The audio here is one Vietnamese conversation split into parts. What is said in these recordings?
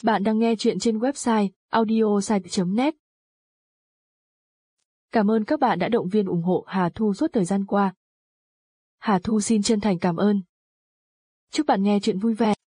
Bạn đang nghe chuyện trên website audiosite.net. Cảm ơn các bạn đã động viên ủng hộ Hà Thu suốt thời gian qua. Hà Thu xin chân thành cảm ơn. Chúc bạn nghe chuyện vui vẻ.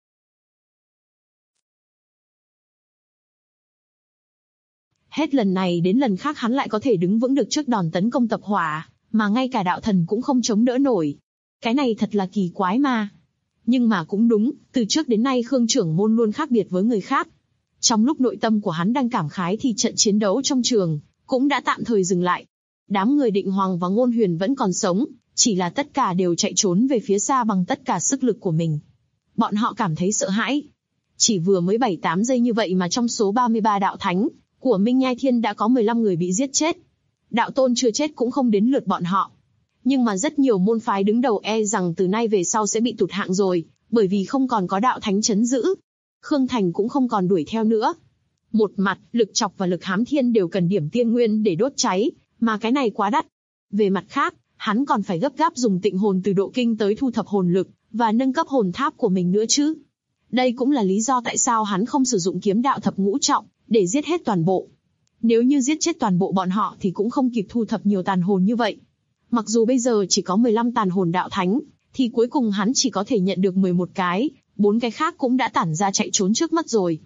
Hết lần này đến lần khác hắn lại có thể đứng vững được trước đòn tấn công tập hỏa, mà ngay cả đạo thần cũng không chống đỡ nổi. Cái này thật là kỳ quái mà. Nhưng mà cũng đúng, từ trước đến nay Khương trưởng môn luôn khác biệt với người khác. Trong lúc nội tâm của hắn đang cảm khái thì trận chiến đấu trong trường cũng đã tạm thời dừng lại. Đám người Định Hoàng và Ngôn Huyền vẫn còn sống, chỉ là tất cả đều chạy trốn về phía xa bằng tất cả sức lực của mình. Bọn họ cảm thấy sợ hãi. Chỉ vừa mới 7-8 giây như vậy mà trong số 33 đạo thánh của Minh Nhai Thiên đã có 15 người bị giết chết. Đạo tôn chưa chết cũng không đến lượt bọn họ. Nhưng mà rất nhiều môn phái đứng đầu e rằng từ nay về sau sẽ bị tụt hạng rồi, bởi vì không còn có đạo thánh trấn giữ. Khương Thành cũng không còn đuổi theo nữa. Một mặt, lực chọc và lực hám thiên đều cần điểm tiên nguyên để đốt cháy, mà cái này quá đắt. Về mặt khác, hắn còn phải gấp gáp dùng tịnh hồn từ độ kinh tới thu thập hồn lực, và nâng cấp hồn tháp của mình nữa chứ. Đây cũng là lý do tại sao hắn không sử dụng kiếm đạo thập ngũ trọng, để giết hết toàn bộ. Nếu như giết chết toàn bộ bọn họ thì cũng không kịp thu thập nhiều tàn hồn như vậy. Mặc dù bây giờ chỉ có 15 tàn hồn đạo thánh, thì cuối cùng hắn chỉ có thể nhận được 11 cái, 4 cái khác cũng đã tản ra chạy trốn trước mắt rồi.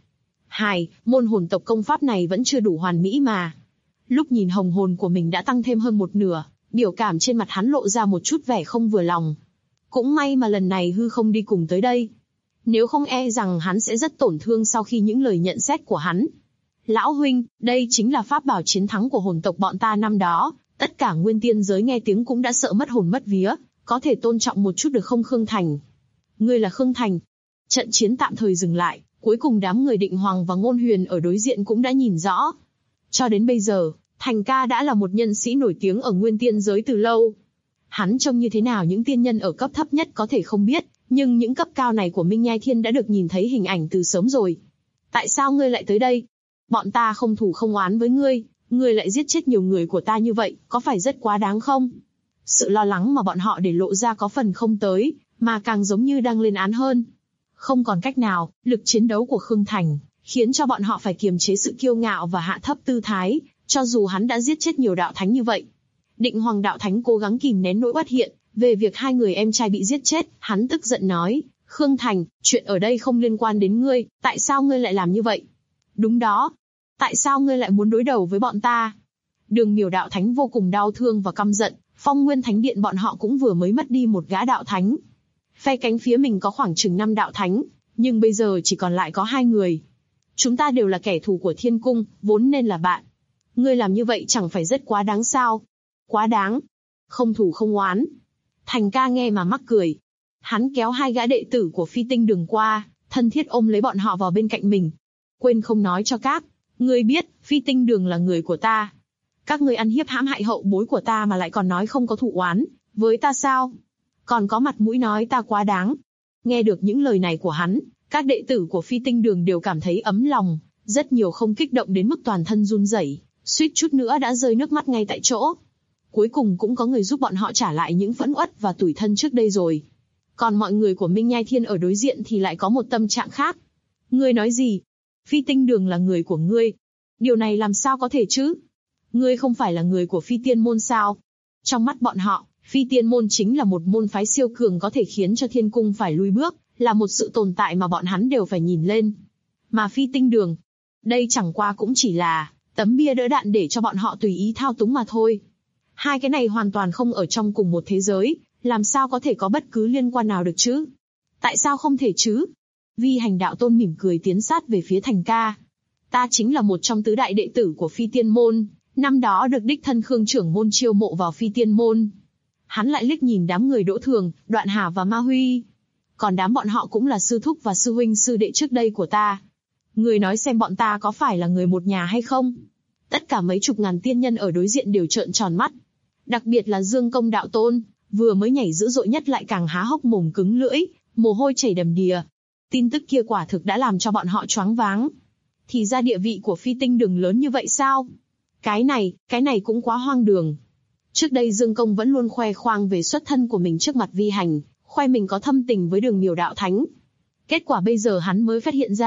Môn hồn tộc công pháp này vẫn chưa đủ hoàn mỹ mà. Lúc nhìn hồng hồn của mình đã tăng thêm hơn một nửa, biểu cảm trên mặt hắn lộ ra một chút vẻ không vừa lòng. Cũng may mà lần này hư không đi cùng tới đây. Nếu không e rằng hắn sẽ rất tổn thương sau khi những lời nhận xét của hắn. Lão huynh, đây chính là pháp bảo chiến thắng của hồn tộc bọn ta năm đó, tất cả nguyên tiên giới nghe tiếng cũng đã sợ mất hồn mất vía, có thể tôn trọng một chút được không Khương Thành? Ngươi là Khương Thành. Trận chiến tạm thời dừng lại, cuối cùng đám người Định Hoàng và Ngôn Huyền ở đối diện cũng đã nhìn rõ. Cho đến bây giờ, Thành ca đã là một nhân sĩ nổi tiếng ở nguyên tiên giới từ lâu. Hắn trông như thế nào những tiên nhân ở cấp thấp nhất có thể không biết, nhưng những cấp cao này của Minh Nhai Thiên đã được nhìn thấy hình ảnh từ sớm rồi. Tại sao ngươi lại tới đây? Bọn ta không thù không oán với ngươi, ngươi lại giết chết nhiều người của ta như vậy, có phải rất quá đáng không? Sự lo lắng mà bọn họ để lộ ra có phần không tới, mà càng giống như đang lên án hơn. Không còn cách nào, lực chiến đấu của Khương Thành khiến cho bọn họ phải kiềm chế sự kiêu ngạo và hạ thấp tư thái, cho dù hắn đã giết chết nhiều đạo thánh như vậy. Định Hoàng đạo thánh cố gắng kìm nén nỗi uất hiện về việc hai người em trai bị giết chết, hắn tức giận nói: Khương Thành, chuyện ở đây không liên quan đến ngươi, tại sao ngươi lại làm như vậy? Đúng đó, tại sao ngươi lại muốn đối đầu với bọn ta? Đường Miểu đạo thánh vô cùng đau thương và căm giận. Phong Nguyên Thánh Điện bọn họ cũng vừa mới mất đi một gã đạo thánh. Phe cánh phía mình có khoảng chừng 5 đạo thánh, nhưng bây giờ chỉ còn lại có 2 người. Chúng ta đều là kẻ thù của Thiên Cung, vốn nên là bạn. Ngươi làm như vậy chẳng phải rất quá đáng sao? Quá đáng. Không thù không oán. Thành ca nghe mà mắc cười. Hắn kéo 2 gã đệ tử của Phi Tinh Đường qua, thân thiết ôm lấy bọn họ vào bên cạnh mình. Quên không nói cho các ngươi biết, Phi Tinh Đường là người của ta. Các ngươi ăn hiếp hãm hại hậu bối của ta mà lại còn nói không có thù oán với ta sao? Còn có mặt mũi nói ta quá đáng. Nghe được những lời này của hắn, các đệ tử của Phi Tinh Đường đều cảm thấy ấm lòng, rất nhiều không kích động đến mức toàn thân run rẩy, suýt chút nữa đã rơi nước mắt ngay tại chỗ. Cuối cùng cũng có người giúp bọn họ trả lại những phẫn uất và tủi thân trước đây rồi. Còn mọi người của Minh Nhai Thiên ở đối diện thì lại có một tâm trạng khác. Ngươi nói gì? Phi Tinh Đường là người của ngươi? Điều này làm sao có thể chứ? Ngươi không phải là người của Phi Tiên Môn sao? Trong mắt bọn họ, Phi Tiên Môn chính là một môn phái siêu cường có thể khiến cho Thiên Cung phải lui bước, là một sự tồn tại mà bọn hắn đều phải nhìn lên. Mà Phi Tinh Đường, đây chẳng qua cũng chỉ là tấm bia đỡ đạn để cho bọn họ tùy ý thao túng mà thôi. Hai cái này hoàn toàn không ở trong cùng một thế giới, làm sao có thể có bất cứ liên quan nào được chứ? Tại sao không thể chứ? Vi Hành đạo tôn mỉm cười tiến sát về phía Thành ca. Ta chính là một trong tứ đại đệ tử của Phi Tiên Môn. Năm đó được đích thân Khương trưởng môn chiêu mộ vào Phi Tiên Môn. Hắn lại liếc nhìn đám người Đỗ Thường, Đoạn Hà và Ma Huy. Còn đám bọn họ cũng là sư thúc và sư huynh sư đệ trước đây của ta. Người nói xem bọn ta có phải là người một nhà hay không? Tất cả mấy chục ngàn tiên nhân ở đối diện đều trợn tròn mắt. Đặc biệt là Dương Công đạo tôn, vừa mới nhảy dữ dội nhất lại càng há hốc mồm cứng lưỡi, mồ hôi chảy đầm đìa. Tin tức kia quả thực đã làm cho bọn họ choáng váng. Thì ra địa vị của Phi Tinh Đường lớn như vậy sao? Cái này cũng quá hoang đường. Trước đây Dương Công vẫn luôn khoe khoang về xuất thân của mình trước mặt Vi Hành, khoe mình có thâm tình với Đường Miểu đạo thánh. Kết quả bây giờ hắn mới phát hiện ra,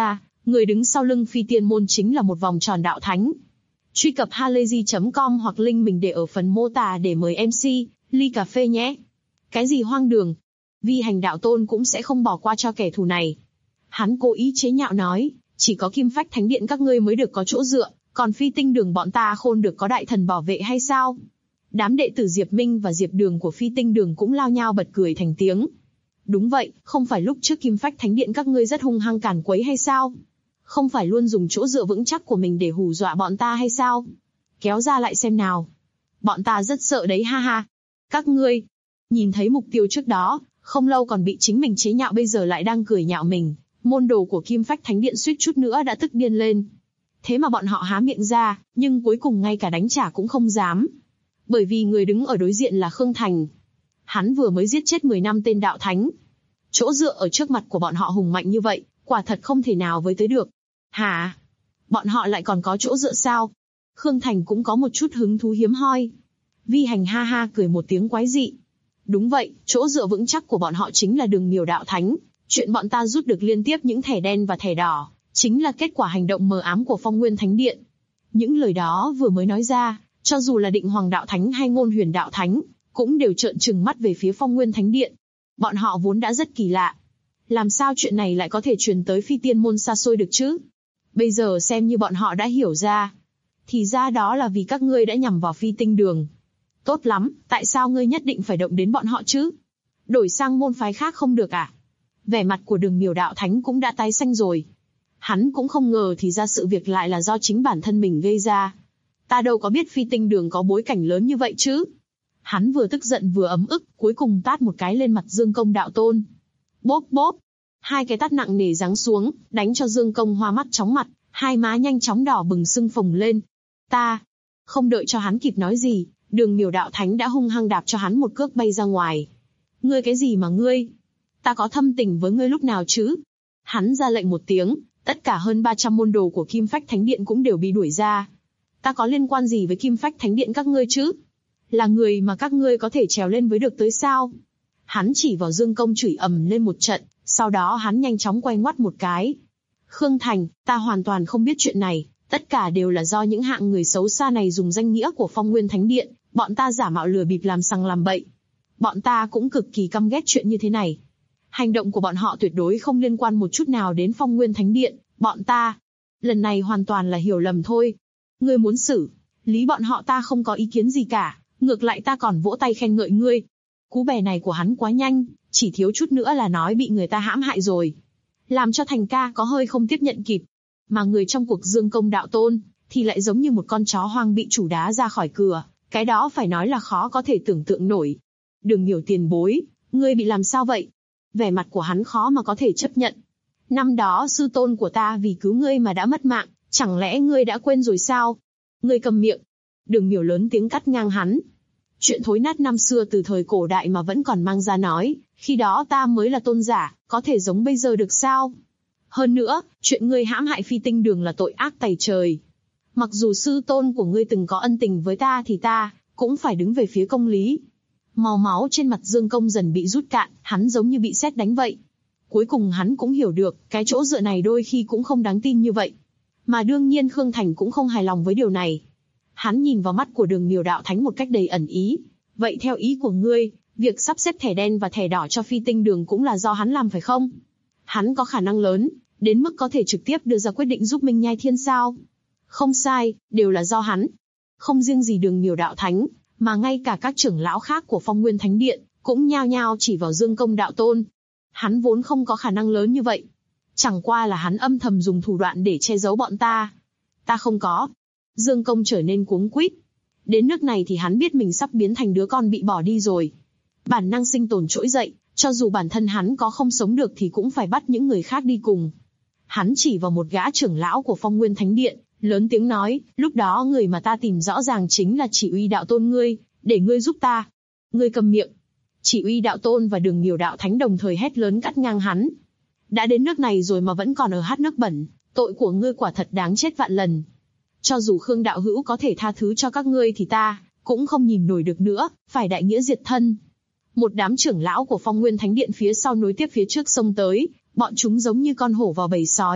Người đứng sau lưng Phi Tiên Môn chính là một vòng tròn đạo thánh. Truy cập halayzi.com hoặc link mình để ở phần mô tả để mời MC, ly cà phê nhé. Cái gì hoang đường? Vi Hành đạo tôn cũng sẽ không bỏ qua cho kẻ thù này. Hắn cố ý chế nhạo nói, chỉ có Kim Phách Thánh Điện các ngươi mới được có chỗ dựa, còn Phi Tinh Đường bọn ta khôn được có đại thần bảo vệ hay sao? Đám đệ tử Diệp Minh và Diệp Đường của Phi Tinh Đường cũng lao nhao bật cười thành tiếng. Đúng vậy, không phải lúc trước Kim Phách Thánh Điện các ngươi rất hung hăng càn quấy hay sao? Không phải luôn dùng chỗ dựa vững chắc của mình để hù dọa bọn ta hay sao? Kéo ra lại xem nào. Bọn ta rất sợ đấy ha ha. Các ngươi, nhìn thấy mục tiêu trước đó, không lâu còn bị chính mình chế nhạo bây giờ lại đang cười nhạo mình. Môn đồ của Kim Phách Thánh Điện suýt chút nữa đã tức điên lên. Thế mà bọn họ há miệng ra, nhưng cuối cùng ngay cả đánh trả cũng không dám. Bởi vì người đứng ở đối diện là Khương Thành. Hắn vừa mới giết chết 10 năm tên đạo thánh. Chỗ dựa ở trước mặt của bọn họ hùng mạnh như vậy, quả thật không thể nào với tới được. Hả? Bọn họ lại còn có chỗ dựa sao? Khương Thành cũng có một chút hứng thú hiếm hoi. Vi Hành ha ha cười một tiếng quái dị. Đúng vậy, chỗ dựa vững chắc của bọn họ chính là Đường Miểu đạo thánh. Chuyện bọn ta rút được liên tiếp những thẻ đen và thẻ đỏ, chính là kết quả hành động mờ ám của Phong Nguyên Thánh Điện. Những lời đó vừa mới nói ra, cho dù là Định Hoàng đạo thánh hay Ngôn Huyền đạo thánh, cũng đều trợn trừng mắt về phía Phong Nguyên Thánh Điện. Bọn họ vốn đã rất kỳ lạ. Làm sao chuyện này lại có thể truyền tới Phi Tiên Môn xa xôi được chứ? Bây giờ xem như bọn họ đã hiểu ra. Thì ra đó là vì các ngươi đã nhằm vào Phi Tinh Đường. Tốt lắm, tại sao ngươi nhất định phải động đến bọn họ chứ? Đổi sang môn phái khác không được à? Vẻ mặt của Đường Miểu đạo thánh cũng đã tái xanh rồi. Hắn cũng không ngờ thì ra sự việc lại là do chính bản thân mình gây ra. Ta đâu có biết Phi Tinh Đường có bối cảnh lớn như vậy chứ? Hắn vừa tức giận vừa ấm ức, cuối cùng tát một cái lên mặt Dương Công đạo tôn. Bốp bốp. Hai cái tát nặng nề giáng xuống, đánh cho Dương Công hoa mắt chóng mặt, hai má nhanh chóng đỏ bừng sưng phồng lên. Ta. Không đợi cho hắn kịp nói gì, Đường Miểu đạo thánh đã hung hăng đạp cho hắn một cước bay ra ngoài. Ngươi cái gì mà ngươi? Ta có thâm tình với ngươi lúc nào chứ? Hắn ra lệnh một tiếng, tất cả hơn 300 môn đồ của Kim Phách Thánh Điện cũng đều bị đuổi ra. Ta có liên quan gì với Kim Phách Thánh Điện các ngươi chứ? Là người mà các ngươi có thể trèo lên với được tới sao? Hắn chỉ vào Dương Công chửi ầm lên một trận, sau đó hắn nhanh chóng quay ngoắt một cái. Khương Thành, ta hoàn toàn không biết chuyện này, tất cả đều là do những hạng người xấu xa này dùng danh nghĩa của Phong Nguyên Thánh Điện, bọn ta giả mạo lừa bịp làm sằng làm bậy. Bọn ta cũng cực kỳ căm ghét chuyện như thế này. Hành động của bọn họ tuyệt đối không liên quan một chút nào đến Phong Nguyên Thánh Điện, bọn ta. Lần này hoàn toàn là hiểu lầm thôi. Ngươi muốn xử lý bọn họ ta không có ý kiến gì cả, ngược lại ta còn vỗ tay khen ngợi ngươi. Cú bè này của hắn quá nhanh, chỉ thiếu chút nữa là nói bị người ta hãm hại rồi. Làm cho Thành ca có hơi không tiếp nhận kịp. Mà người trong cuộc Dương Công đạo tôn, thì lại giống như một con chó hoang bị chủ đá ra khỏi cửa, cái đó phải nói là khó có thể tưởng tượng nổi. Đường Miểu tiền bối, ngươi bị làm sao vậy? Vẻ mặt của hắn khó mà có thể chấp nhận. Năm đó sư tôn của ta vì cứu ngươi mà đã mất mạng, chẳng lẽ ngươi đã quên rồi sao? Ngươi cầm miệng. Đường Miểu lớn tiếng cắt ngang hắn. Chuyện thối nát năm xưa từ thời cổ đại mà vẫn còn mang ra nói, khi đó ta mới là tôn giả, có thể giống bây giờ được sao? Hơn nữa, chuyện ngươi hãm hại Phi Tinh Đường là tội ác tày trời. Mặc dù sư tôn của ngươi từng có ân tình với ta thì ta cũng phải đứng về phía công lý. Màu máu trên mặt Dương Công dần bị rút cạn, hắn giống như bị sét đánh vậy. Cuối cùng hắn cũng hiểu được, cái chỗ dựa này đôi khi cũng không đáng tin như vậy. Mà đương nhiên Khương Thành cũng không hài lòng với điều này. Hắn nhìn vào mắt của Đường Miểu đạo thánh một cách đầy ẩn ý. Vậy theo ý của ngươi, việc sắp xếp thẻ đen và thẻ đỏ cho Phi Tinh Đường cũng là do hắn làm phải không? Hắn có khả năng lớn, đến mức có thể trực tiếp đưa ra quyết định giúp Minh Nhai Thiên sao? Không sai, đều là do hắn. Không riêng gì Đường Miểu đạo thánh, mà ngay cả các trưởng lão khác của Phong Nguyên Thánh Điện, cũng nhao nhao chỉ vào Dương Công đạo tôn. Hắn vốn không có khả năng lớn như vậy. Chẳng qua là hắn âm thầm dùng thủ đoạn để che giấu bọn ta. Ta không có. Dương Công trở nên cuống quýt. Đến nước này thì hắn biết mình sắp biến thành đứa con bị bỏ đi rồi. Bản năng sinh tồn trỗi dậy, cho dù bản thân hắn có không sống được thì cũng phải bắt những người khác đi cùng. Hắn chỉ vào một gã trưởng lão của Phong Nguyên Thánh Điện, lớn tiếng nói, lúc đó người mà ta tìm rõ ràng chính là Chỉ Uy đạo tôn ngươi, để ngươi giúp ta. Ngươi cầm miệng. Chỉ Uy đạo tôn và Đường Miểu đạo thánh đồng thời hét lớn cắt ngang hắn. Đã đến nước này rồi mà vẫn còn ở hát nước bẩn, tội của ngươi quả thật đáng chết vạn lần. Cho dù Khương đạo hữu có thể tha thứ cho các ngươi thì ta cũng không nhìn nổi được nữa, phải đại nghĩa diệt thân. Một đám trưởng lão của Phong Nguyên Thánh Điện phía sau nối tiếp phía trước xông tới, bọn chúng giống như con hổ vào bầy sói,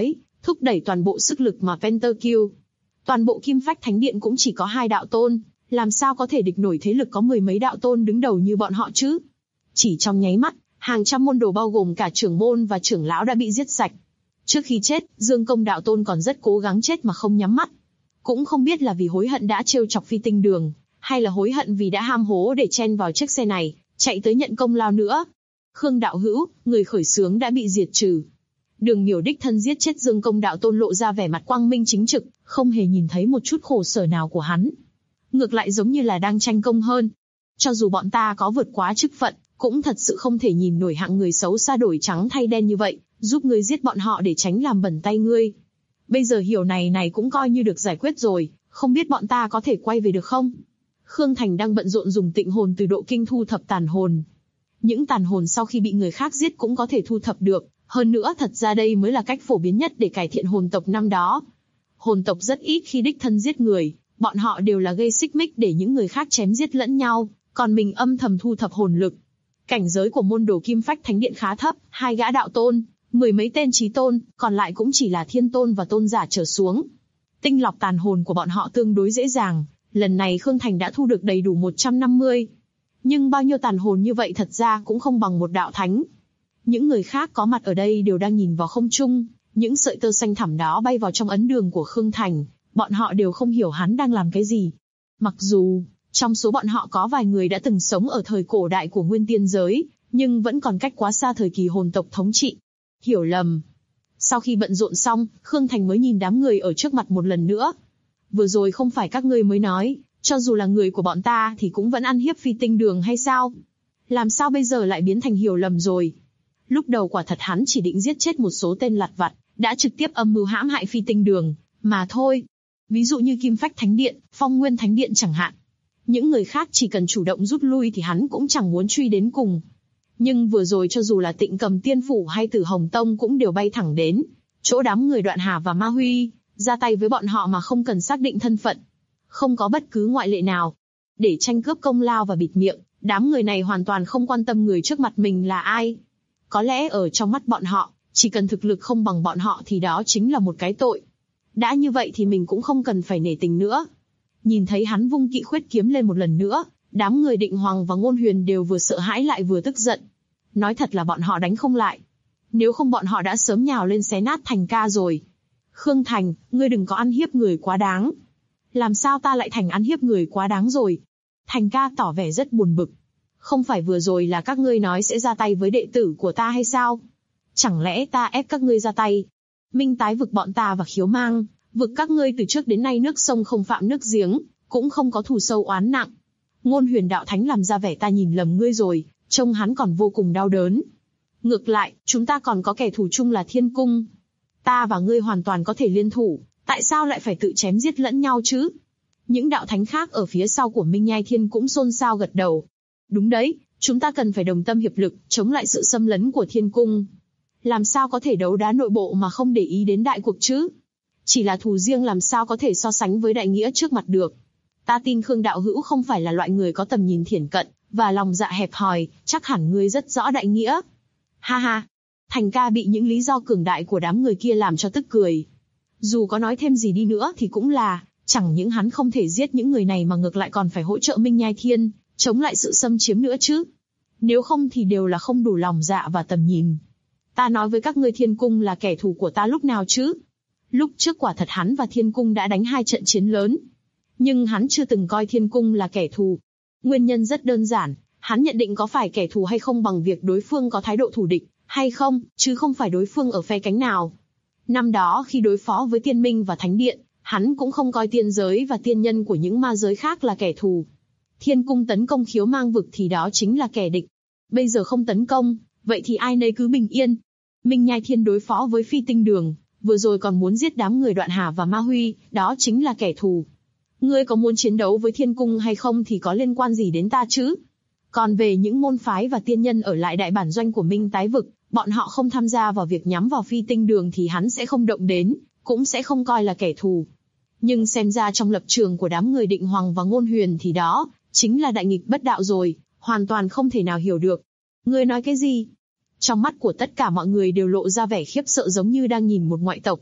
thúc đẩy toàn bộ sức lực mà Pentakill. Toàn bộ Kim Phách Thánh Điện cũng chỉ có 2 đạo tôn, làm sao có thể địch nổi thế lực có 10 mấy đạo tôn đứng đầu như bọn họ chứ? Chỉ trong nháy mắt, hàng trăm môn đồ bao gồm cả trưởng môn và trưởng lão đã bị giết sạch. Trước khi chết, Dương Công đạo tôn còn rất cố gắng chết mà không nhắm mắt. Cũng không biết là vì hối hận đã trêu chọc Phi Tinh Đường, hay là hối hận vì đã ham hố để chen vào chiếc xe này, chạy tới nhận công lao nữa. Khương đạo hữu, người khởi xướng đã bị diệt trừ. Đường Miểu đích thân giết chết Dương Công đạo tôn lộ ra vẻ mặt quang minh chính trực, không hề nhìn thấy một chút khổ sở nào của hắn. Ngược lại giống như là đang tranh công hơn. Cho dù bọn ta có vượt quá chức phận, cũng thật sự không thể nhìn nổi hạng người xấu xa đổi trắng thay đen như vậy, giúp ngươi giết bọn họ để tránh làm bẩn tay ngươi. Bây giờ hiểu này cũng coi như được giải quyết rồi, không biết bọn ta có thể quay về được không? Khương Thành đang bận rộn dùng tịnh hồn từ độ kinh thu thập tàn hồn. Những tàn hồn sau khi bị người khác giết cũng có thể thu thập được, hơn nữa thật ra đây mới là cách phổ biến nhất để cải thiện hồn tộc năm đó. Hồn tộc rất ít khi đích thân giết người, bọn họ đều là gây xích mích để những người khác chém giết lẫn nhau, còn mình âm thầm thu thập hồn lực. Cảnh giới của môn đồ Kim Phách Thánh Điện khá thấp, 2 gã đạo tôn, 10 mấy tên chí tôn, còn lại cũng chỉ là thiên tôn và tôn giả trở xuống. Tinh lọc tàn hồn của bọn họ tương đối dễ dàng, lần này Khương Thành đã thu được đầy đủ 150. Nhưng bao nhiêu tàn hồn như vậy thật ra cũng không bằng một đạo thánh. Những người khác có mặt ở đây đều đang nhìn vào không trung, những sợi tơ xanh thẳm đó bay vào trong ấn đường của Khương Thành, bọn họ đều không hiểu hắn đang làm cái gì. Mặc dù, trong số bọn họ có vài người đã từng sống ở thời cổ đại của Nguyên Tiên giới, nhưng vẫn còn cách quá xa thời kỳ hồn tộc thống trị. Hiểu lầm. Sau khi bận rộn xong, Khương Thành mới nhìn đám người ở trước mặt một lần nữa. Vừa rồi không phải các ngươi mới nói, cho dù là người của bọn ta thì cũng vẫn ăn hiếp Phi Tinh Đường hay sao? Làm sao bây giờ lại biến thành hiểu lầm rồi? Lúc đầu quả thật hắn chỉ định giết chết một số tên lặt vặt, đã trực tiếp âm mưu hãm hại Phi Tinh Đường, mà thôi. Ví dụ như Kim Phách Thánh Điện, Phong Nguyên Thánh Điện chẳng hạn. Những người khác chỉ cần chủ động rút lui thì hắn cũng chẳng muốn truy đến cùng. Nhưng vừa rồi cho dù là Tịnh Cầm Tiên Phủ hay Tử Hồng Tông cũng đều bay thẳng đến chỗ đám người Đoạn Hà và Ma Huy, ra tay với bọn họ mà không cần xác định thân phận. Không có bất cứ ngoại lệ nào. Để tranh cướp công lao và bịt miệng, đám người này hoàn toàn không quan tâm người trước mặt mình là ai. Có lẽ ở trong mắt bọn họ, chỉ cần thực lực không bằng bọn họ thì đó chính là một cái tội. Đã như vậy thì mình cũng không cần phải nể tình nữa. Nhìn thấy hắn vung kỵ khuyết kiếm lên một lần nữa, đám người Định Hoàng và Ngôn Huyền đều vừa sợ hãi lại vừa tức giận. Nói thật là bọn họ đánh không lại. Nếu không bọn họ đã sớm nhào lên xé nát Thành ca rồi. Khương Thành, ngươi đừng có ăn hiếp người quá đáng. Làm sao ta lại thành ăn hiếp người quá đáng rồi? Thành ca tỏ vẻ rất buồn bực. Không phải vừa rồi là các ngươi nói sẽ ra tay với đệ tử của ta hay sao? Chẳng lẽ ta ép các ngươi ra tay? Minh tái vực bọn ta và Khiếu Mang, vực các ngươi từ trước đến nay nước sông không phạm nước giếng, cũng không có thù sâu oán nặng. Ngôn Huyền đạo thánh làm ra vẻ ta nhìn lầm ngươi rồi, trông hắn còn vô cùng đau đớn. Ngược lại, chúng ta còn có kẻ thù chung là Thiên Cung. Ta và ngươi hoàn toàn có thể liên thủ, tại sao lại phải tự chém giết lẫn nhau chứ? Những đạo thánh khác ở phía sau của Minh Nhai Thiên cũng xôn xao gật đầu. Đúng đấy, chúng ta cần phải đồng tâm hiệp lực, chống lại sự xâm lấn của Thiên Cung. Làm sao có thể đấu đá nội bộ mà không để ý đến đại cuộc chứ? Chỉ là thù riêng làm sao có thể so sánh với đại nghĩa trước mặt được. Ta tin Khương đạo hữu không phải là loại người có tầm nhìn thiển cận, và lòng dạ hẹp hòi, chắc hẳn ngươi rất rõ đại nghĩa. Ha ha, Thành ca bị những lý do cường đại của đám người kia làm cho tức cười. Dù có nói thêm gì đi nữa thì cũng là, chẳng những hắn không thể giết những người này mà ngược lại còn phải hỗ trợ Minh Nhai Thiên, chống lại sự xâm chiếm nữa chứ. Nếu không thì đều là không đủ lòng dạ và tầm nhìn. Ta nói với các ngươi Thiên Cung là kẻ thù của ta lúc nào chứ? Lúc trước quả thật hắn và Thiên Cung đã đánh 2 trận chiến lớn. Nhưng hắn chưa từng coi Thiên Cung là kẻ thù. Nguyên nhân rất đơn giản, hắn nhận định có phải kẻ thù hay không bằng việc đối phương có thái độ thù địch, hay không, chứ không phải đối phương ở phe cánh nào. Năm đó khi đối phó với Tiên Minh và Thánh Điện, hắn cũng không coi tiên giới và tiên nhân của những ma giới khác là kẻ thù. Thiên Cung tấn công Khiếu Mang vực thì đó chính là kẻ địch. Bây giờ không tấn công, vậy thì ai nấy cứ bình yên. Minh Nhai Thiên đối phó với Phi Tinh Đường, vừa rồi còn muốn giết đám người Đoạn Hà và Ma Huy, đó chính là kẻ thù. Ngươi có muốn chiến đấu với Thiên Cung hay không thì có liên quan gì đến ta chứ? Còn về những môn phái và tiên nhân ở lại đại bản doanh của Minh tái vực, bọn họ không tham gia vào việc nhắm vào Phi Tinh Đường thì hắn sẽ không động đến, cũng sẽ không coi là kẻ thù. Nhưng xem ra trong lập trường của đám người Định Hoàng và Ngôn Huyền thì đó chính là đại nghịch bất đạo rồi, hoàn toàn không thể nào hiểu được. Ngươi nói cái gì? Trong mắt của tất cả mọi người đều lộ ra vẻ khiếp sợ giống như đang nhìn một ngoại tộc.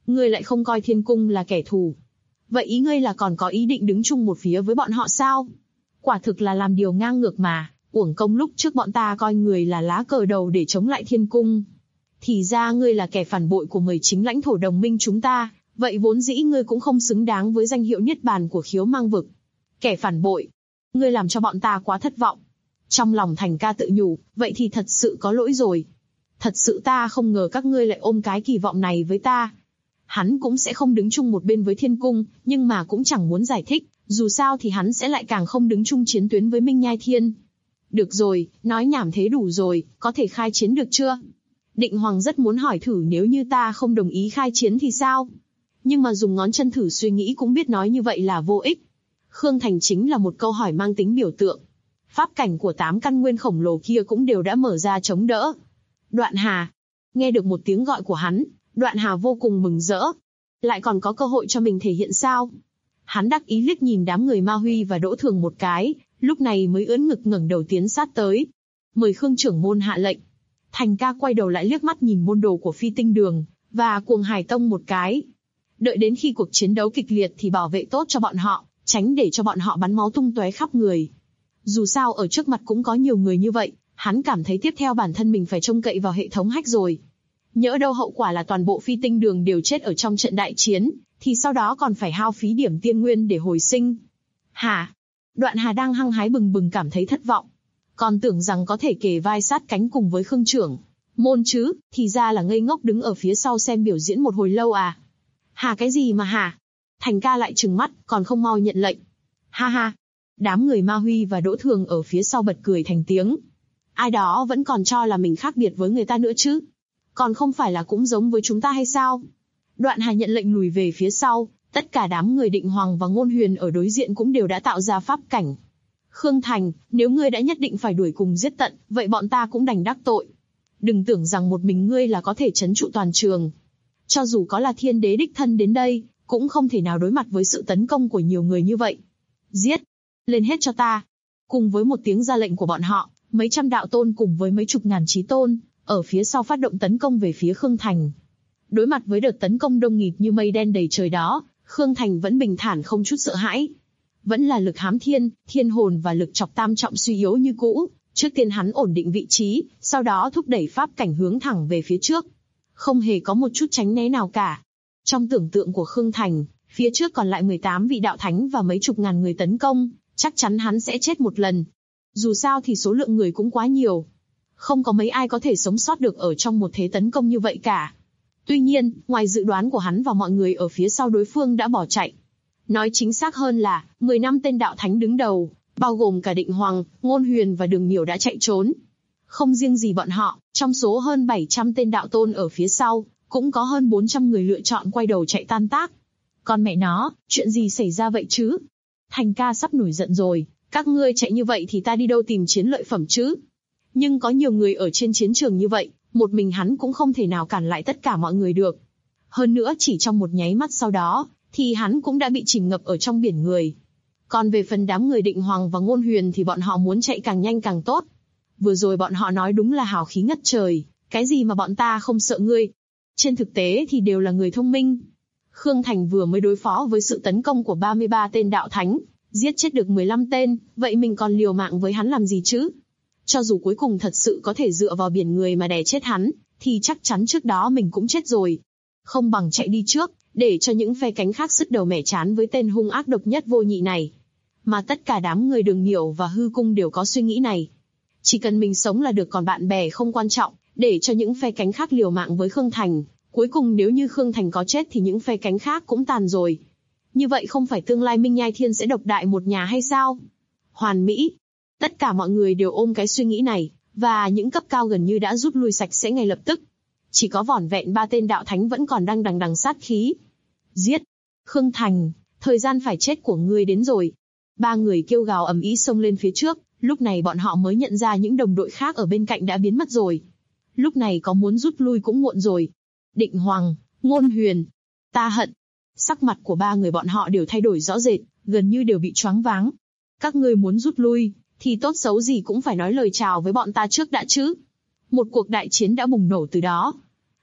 ngươi lại không coi thiên cung là kẻ thù. Vậy ý ngươi là còn có ý định đứng chung một phía với bọn họ sao? Quả thực là làm điều ngang ngược mà, uổng công lúc trước bọn ta coi người là lá cờ đầu để chống lại thiên cung. Thì ra ngươi là kẻ phản bội của 10 chính lãnh thổ đồng minh chúng ta, vậy vốn dĩ ngươi cũng không xứng đáng với danh hiệu niết bàn của Khiếu Mang vực. Kẻ phản bội, ngươi làm cho bọn ta quá thất vọng. Trong lòng Thành Ca tự nhủ, vậy thì thật sự có lỗi rồi. Thật sự ta không ngờ các ngươi lại ôm cái kỳ vọng này với ta. Hắn cũng sẽ không đứng chung một bên với thiên cung, nhưng mà cũng chẳng muốn giải thích, dù sao thì hắn sẽ lại càng không đứng chung chiến tuyến với Minh Nhai Thiên. Được rồi, nói nhảm thế đủ rồi, có thể khai chiến được chưa? Định Hoàng rất muốn hỏi thử nếu như ta không đồng ý khai chiến thì sao? Nhưng mà dùng ngón chân thử suy nghĩ cũng biết nói như vậy là vô ích. Khương Thành chính là một câu hỏi mang tính biểu tượng. Pháp cảnh của 8 căn nguyên khổng lồ kia cũng đều đã mở ra chống đỡ. Đoạn Hà. Nghe được một tiếng gọi của hắn, Đoạn Hà vô cùng mừng rỡ. Lại còn có cơ hội cho mình thể hiện sao? Hắn đắc ý liếc nhìn đám người Ma Huy và Đỗ Thường một cái, lúc này mới ưỡn ngực ngẩng đầu tiến sát tới. Mời Khương trưởng môn hạ lệnh. Thành Ca quay đầu lại liếc mắt nhìn môn đồ của Phi Tinh Đường và Cuồng Hải Tông một cái. Đợi đến khi cuộc chiến đấu kịch liệt thì bảo vệ tốt cho bọn họ, tránh để cho bọn họ bắn máu tung tóe khắp người. Dù sao ở trước mặt cũng có nhiều người như vậy, hắn cảm thấy tiếp theo bản thân mình phải trông cậy vào hệ thống hack rồi. Nhỡ đâu hậu quả là toàn bộ Phi Tinh Đường đều chết ở trong trận đại chiến, thì sau đó còn phải hao phí điểm tiên nguyên để hồi sinh. Hả? Đoạn Hà đang hăng hái bừng bừng cảm thấy thất vọng. Còn tưởng rằng có thể kề vai sát cánh cùng với Khương trưởng môn chứ, thì ra là ngây ngốc đứng ở phía sau xem biểu diễn một hồi lâu à. Hà cái gì mà hả? Thành Ca lại trừng mắt, còn không mau nhận lệnh. Ha ha. Đám người Ma Huy và Đỗ Thường ở phía sau bật cười thành tiếng. Ai đó vẫn còn cho là mình khác biệt với người ta nữa chứ. Còn không phải là cũng giống với chúng ta hay sao? Đoạn Hà nhận lệnh lùi về phía sau, tất cả đám người Định Hoàng và Ngôn Huyền ở đối diện cũng đều đã tạo ra pháp cảnh. Khương Thành, nếu ngươi đã nhất định phải đuổi cùng giết tận, vậy bọn ta cũng đành đắc tội. Đừng tưởng rằng một mình ngươi là có thể trấn trụ toàn trường. Cho dù có là thiên đế đích thân đến đây, cũng không thể nào đối mặt với sự tấn công của nhiều người như vậy. Giết! Lên hết cho ta! Cùng với một tiếng ra lệnh của bọn họ, mấy trăm đạo tôn cùng với mấy chục ngàn chí tôn, ở phía sau phát động tấn công về phía Khương Thành. Đối mặt với đợt tấn công đông nghịt như mây đen đầy trời đó, Khương Thành vẫn bình thản không chút sợ hãi. Vẫn là lực hám thiên, thiên hồn và lực chọc tam trọng suy yếu như cũ. Trước tiên hắn ổn định vị trí, sau đó thúc đẩy pháp cảnh hướng thẳng về phía trước. Không hề có một chút tránh né nào cả. Trong tưởng tượng của Khương Thành, phía trước còn lại 18 vị đạo thánh và mấy chục ngàn người tấn công, chắc chắn hắn sẽ chết một lần. Dù sao thì số lượng người cũng quá nhiều. Không có mấy ai có thể sống sót được ở trong một thế tấn công như vậy cả. Tuy nhiên, ngoài dự đoán của hắn và mọi người ở phía sau đối phương đã bỏ chạy. Nói chính xác hơn là, 15 tên đạo thánh đứng đầu, bao gồm cả Định Hoàng, Ngôn Huyền và Đường Miểu đã chạy trốn. Không riêng gì bọn họ, trong số hơn 700 tên đạo tôn ở phía sau, cũng có hơn 400 người lựa chọn quay đầu chạy tan tác. Còn mẹ nó, chuyện gì xảy ra vậy chứ? Thành Ca sắp nổi giận rồi, các ngươi chạy như vậy thì ta đi đâu tìm chiến lợi phẩm chứ? Nhưng có nhiều người ở trên chiến trường như vậy, một mình hắn cũng không thể nào cản lại tất cả mọi người được. Hơn nữa chỉ trong một nháy mắt sau đó, thì hắn cũng đã bị chìm ngập ở trong biển người. Còn về phần đám người Định Hoàng và Ngôn Huyền thì bọn họ muốn chạy càng nhanh càng tốt. Vừa rồi bọn họ nói đúng là hào khí ngất trời, cái gì mà bọn ta không sợ ngươi. Trên thực tế thì đều là người thông minh. Khương Thành vừa mới đối phó với sự tấn công của 33 tên đạo thánh, giết chết được 15 tên, vậy mình còn liều mạng với hắn làm gì chứ? Cho dù cuối cùng thật sự có thể dựa vào biển người mà đè chết hắn, thì chắc chắn trước đó mình cũng chết rồi. Không bằng chạy đi trước, để cho những phe cánh khác sứt đầu mẻ trán với tên hung ác độc nhất vô nhị này. Mà tất cả đám người Đường Miểu và Hư Cung đều có suy nghĩ này. Chỉ cần mình sống là được, còn bạn bè không quan trọng, để cho những phe cánh khác liều mạng với Khương Thành. Cuối cùng nếu như Khương Thành có chết thì những phe cánh khác cũng tàn rồi. Như vậy không phải tương lai Minh Nhai Thiên sẽ độc đại một nhà hay sao? Hoàn mỹ. Tất cả mọi người đều ôm cái suy nghĩ này, và những cấp cao gần như đã rút lui sạch sẽ ngay lập tức. Chỉ có vỏn vẹn 3 tên đạo thánh vẫn còn đang đằng đằng sát khí. Giết! Khương Thành, thời gian phải chết của ngươi đến rồi. 3 người kêu gào ầm ĩ xông lên phía trước, lúc này bọn họ mới nhận ra những đồng đội khác ở bên cạnh đã biến mất rồi. Lúc này có muốn rút lui cũng muộn rồi. Định Hoàng, Ngôn Huyền, ta hận. Sắc mặt của 3 người bọn họ đều thay đổi rõ rệt, gần như đều bị choáng váng. Các ngươi muốn rút lui, thì tốt xấu gì cũng phải nói lời chào với bọn ta trước đã chứ. Một cuộc đại chiến đã bùng nổ từ đó.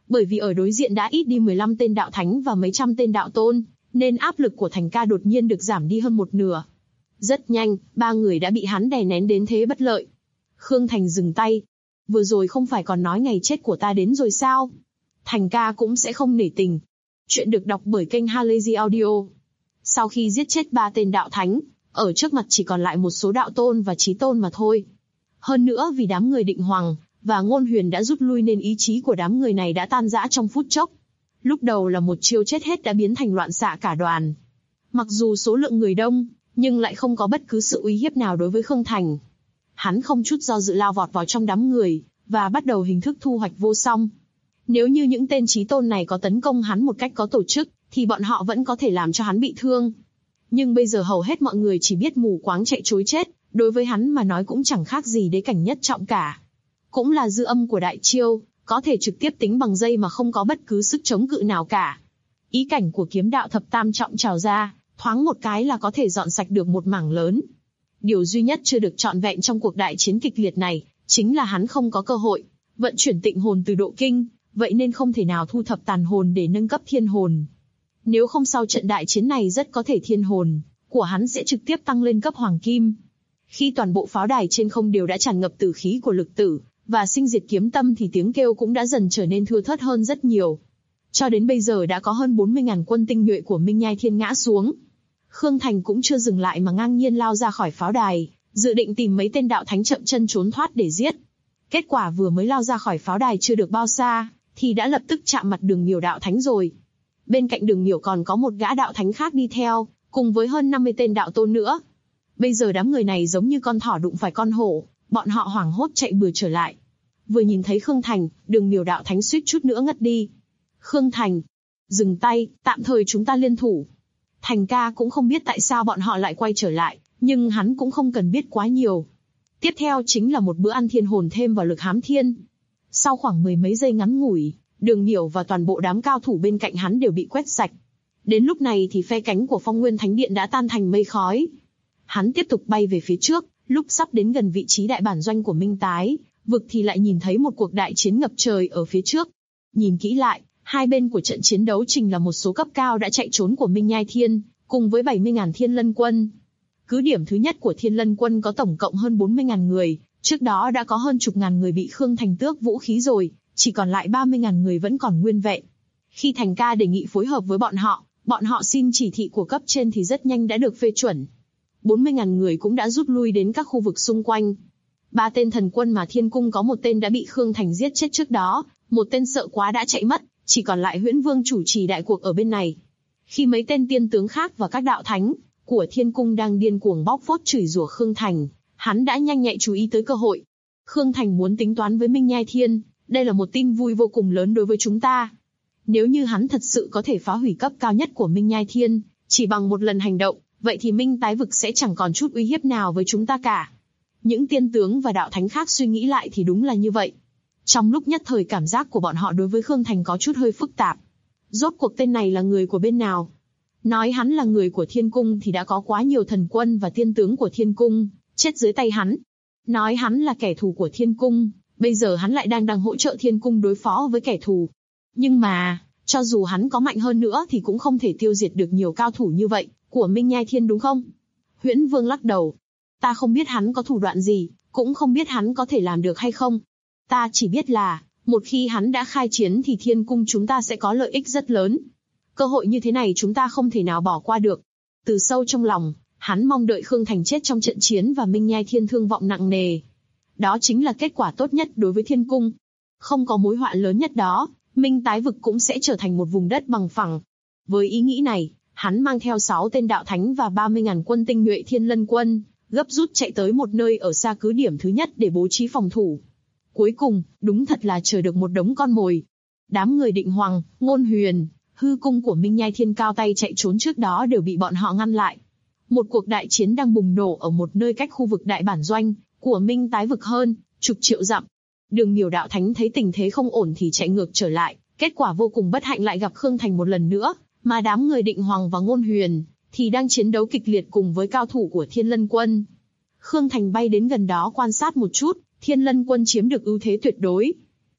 Bởi vì ở đối diện đã ít đi 15 tên đạo thánh và mấy trăm tên đạo tôn, nên áp lực của Thành Ca đột nhiên được giảm đi hơn một nửa. Rất nhanh, ba người đã bị hắn đè nén đến thế bất lợi. Khương Thành dừng tay. Vừa rồi không phải còn nói ngày chết của ta đến rồi sao? Thành Ca cũng sẽ không nể tình. Chuyện được đọc bởi kênh Halazy Audio. Sau khi giết chết 3 tên đạo thánh, ở trước mặt chỉ còn lại một số đạo tôn và chí tôn mà thôi. Hơn nữa vì đám người Định Hoàng và Ngôn Huyền đã rút lui nên ý chí của đám người này đã tan rã trong phút chốc. Lúc đầu là một chiêu chết hết đã biến thành loạn xạ cả đoàn. Mặc dù số lượng người đông, nhưng lại không có bất cứ sự uy hiếp nào đối với Khương Thành. Hắn không chút do dự lao vọt vào trong đám người, và bắt đầu hình thức thu hoạch vô song. Nếu như những tên chí tôn này có tấn công hắn một cách có tổ chức, thì bọn họ vẫn có thể làm cho hắn bị thương. Nhưng bây giờ hầu hết mọi người chỉ biết mù quáng chạy trối chết, đối với hắn mà nói cũng chẳng khác gì đế cảnh nhất trọng cả. Cũng là dư âm của đại chiêu, có thể trực tiếp tính bằng giây mà không có bất cứ sức chống cự nào cả. Ý cảnh của kiếm đạo thập tam trọng trào ra, thoáng một cái là có thể dọn sạch được một mảng lớn. Điều duy nhất chưa được trọn vẹn trong cuộc đại chiến kịch liệt này, chính là hắn không có cơ hội vận chuyển tịnh hồn từ độ kinh, vậy nên không thể nào thu thập tàn hồn để nâng cấp thiên hồn. Nếu không sau trận đại chiến này rất có thể thiên hồn của hắn sẽ trực tiếp tăng lên cấp hoàng kim. Khi toàn bộ pháo đài trên không đều đã tràn ngập tử khí của lực tử và sinh diệt kiếm tâm thì tiếng kêu cũng đã dần trở nên thưa thớt hơn rất nhiều. Cho đến bây giờ đã có hơn 40.000 quân tinh nhuệ của Minh Nhai Thiên ngã xuống. Khương Thành cũng chưa dừng lại mà ngang nhiên lao ra khỏi pháo đài, dự định tìm mấy tên đạo thánh chậm chân trốn thoát để giết. Kết quả vừa mới lao ra khỏi pháo đài chưa được bao xa, thì đã lập tức chạm mặt Đường Miểu đạo thánh rồi. Bên cạnh Đường Miểu còn có một gã đạo thánh khác đi theo, cùng với hơn 50 tên đạo tôn nữa. Bây giờ đám người này giống như con thỏ đụng phải con hổ, bọn họ hoảng hốt chạy bừa trở lại. Vừa nhìn thấy Khương Thành, Đường Miểu đạo thánh suýt chút nữa ngất đi. Khương Thành, dừng tay, tạm thời chúng ta liên thủ. Thành Ca cũng không biết tại sao bọn họ lại quay trở lại, nhưng hắn cũng không cần biết quá nhiều. Tiếp theo chính là một bữa ăn thiên hồn thêm vào lực hám thiên. Sau khoảng mười mấy giây ngắn ngủi, Đường Miểu và toàn bộ đám cao thủ bên cạnh hắn đều bị quét sạch. Đến lúc này thì phe cánh của Phong Nguyên Thánh Điện đã tan thành mây khói. Hắn tiếp tục bay về phía trước, lúc sắp đến gần vị trí đại bản doanh của Minh Tái vực thì lại nhìn thấy một cuộc đại chiến ngập trời ở phía trước. Nhìn kỹ lại, hai bên của trận chiến đấu chính là một số cấp cao đã chạy trốn của Minh Nhai Thiên, cùng với 70.000 Thiên Lân Quân. Cứ điểm thứ nhất của Thiên Lân Quân có tổng cộng hơn 40.000 người, trước đó đã có hơn chục ngàn người bị Khương Thành tước vũ khí rồi, chỉ còn lại 30.000 người vẫn còn nguyên vẹn. Khi Thành Ca đề nghị phối hợp với bọn họ xin chỉ thị của cấp trên thì rất nhanh đã được phê chuẩn. 40.000 người cũng đã rút lui đến các khu vực xung quanh. 3 tên thần quân mà Thiên Cung có một tên đã bị Khương Thành giết chết trước đó, một tên sợ quá đã chạy mất, chỉ còn lại Huyễn Vương chủ trì đại cuộc ở bên này. Khi mấy tên tiên tướng khác và các đạo thánh của Thiên Cung đang điên cuồng bóc phốt chửi rủa Khương Thành, hắn đã nhanh nhạy chú ý tới cơ hội. Khương Thành muốn tính toán với Minh Nhai Thiên, đây là một tin vui vô cùng lớn đối với chúng ta. Nếu như hắn thật sự có thể phá hủy cấp cao nhất của Minh Nhai Thiên, chỉ bằng một lần hành động, vậy thì Minh Tái vực sẽ chẳng còn chút uy hiếp nào với chúng ta cả. Những tiên tướng và đạo thánh khác suy nghĩ lại thì đúng là như vậy. Trong lúc nhất thời cảm giác của bọn họ đối với Khương Thành có chút hơi phức tạp. Rốt cuộc tên này là người của bên nào? Nói hắn là người của Thiên Cung thì đã có quá nhiều thần quân và tiên tướng của Thiên Cung chết dưới tay hắn. Nói hắn là kẻ thù của Thiên Cung, bây giờ hắn lại đang hỗ trợ Thiên Cung đối phó với kẻ thù. Nhưng mà, cho dù hắn có mạnh hơn nữa thì cũng không thể tiêu diệt được nhiều cao thủ như vậy của Minh Nhai Thiên đúng không? Huyễn Vương lắc đầu. Ta không biết hắn có thủ đoạn gì, cũng không biết hắn có thể làm được hay không. Ta chỉ biết là, một khi hắn đã khai chiến thì Thiên Cung chúng ta sẽ có lợi ích rất lớn. Cơ hội như thế này chúng ta không thể nào bỏ qua được. Từ sâu trong lòng, hắn mong đợi Khương Thành chết trong trận chiến và Minh Nhai Thiên thương vọng nặng nề. Đó chính là kết quả tốt nhất đối với Thiên Cung. Không có mối họa lớn nhất đó, Minh Tái vực cũng sẽ trở thành một vùng đất bằng phẳng. Với ý nghĩ này, hắn mang theo 6 tên đạo thánh và 30.000 quân tinh nhuệ Thiên Lân Quân, gấp rút chạy tới một nơi ở xa cứ điểm thứ nhất để bố trí phòng thủ. Cuối cùng, đúng thật là chờ được một đống con mồi. Đám người Định Hoàng, Ngôn Huyền, hư cung của Minh Nhai Thiên cao tay chạy trốn trước đó đều bị bọn họ ngăn lại. Một cuộc đại chiến đang bùng nổ ở một nơi cách khu vực đại bản doanh của Minh Tái vực hơn chục triệu dặm. Đường Miểu đạo thánh thấy tình thế không ổn thì chạy ngược trở lại, kết quả vô cùng bất hạnh lại gặp Khương Thành một lần nữa, mà đám người Định Hoàng và Ngôn Huyền thì đang chiến đấu kịch liệt cùng với cao thủ của Thiên Lân Quân. Khương Thành bay đến gần đó quan sát một chút, Thiên Lân Quân chiếm được ưu thế tuyệt đối.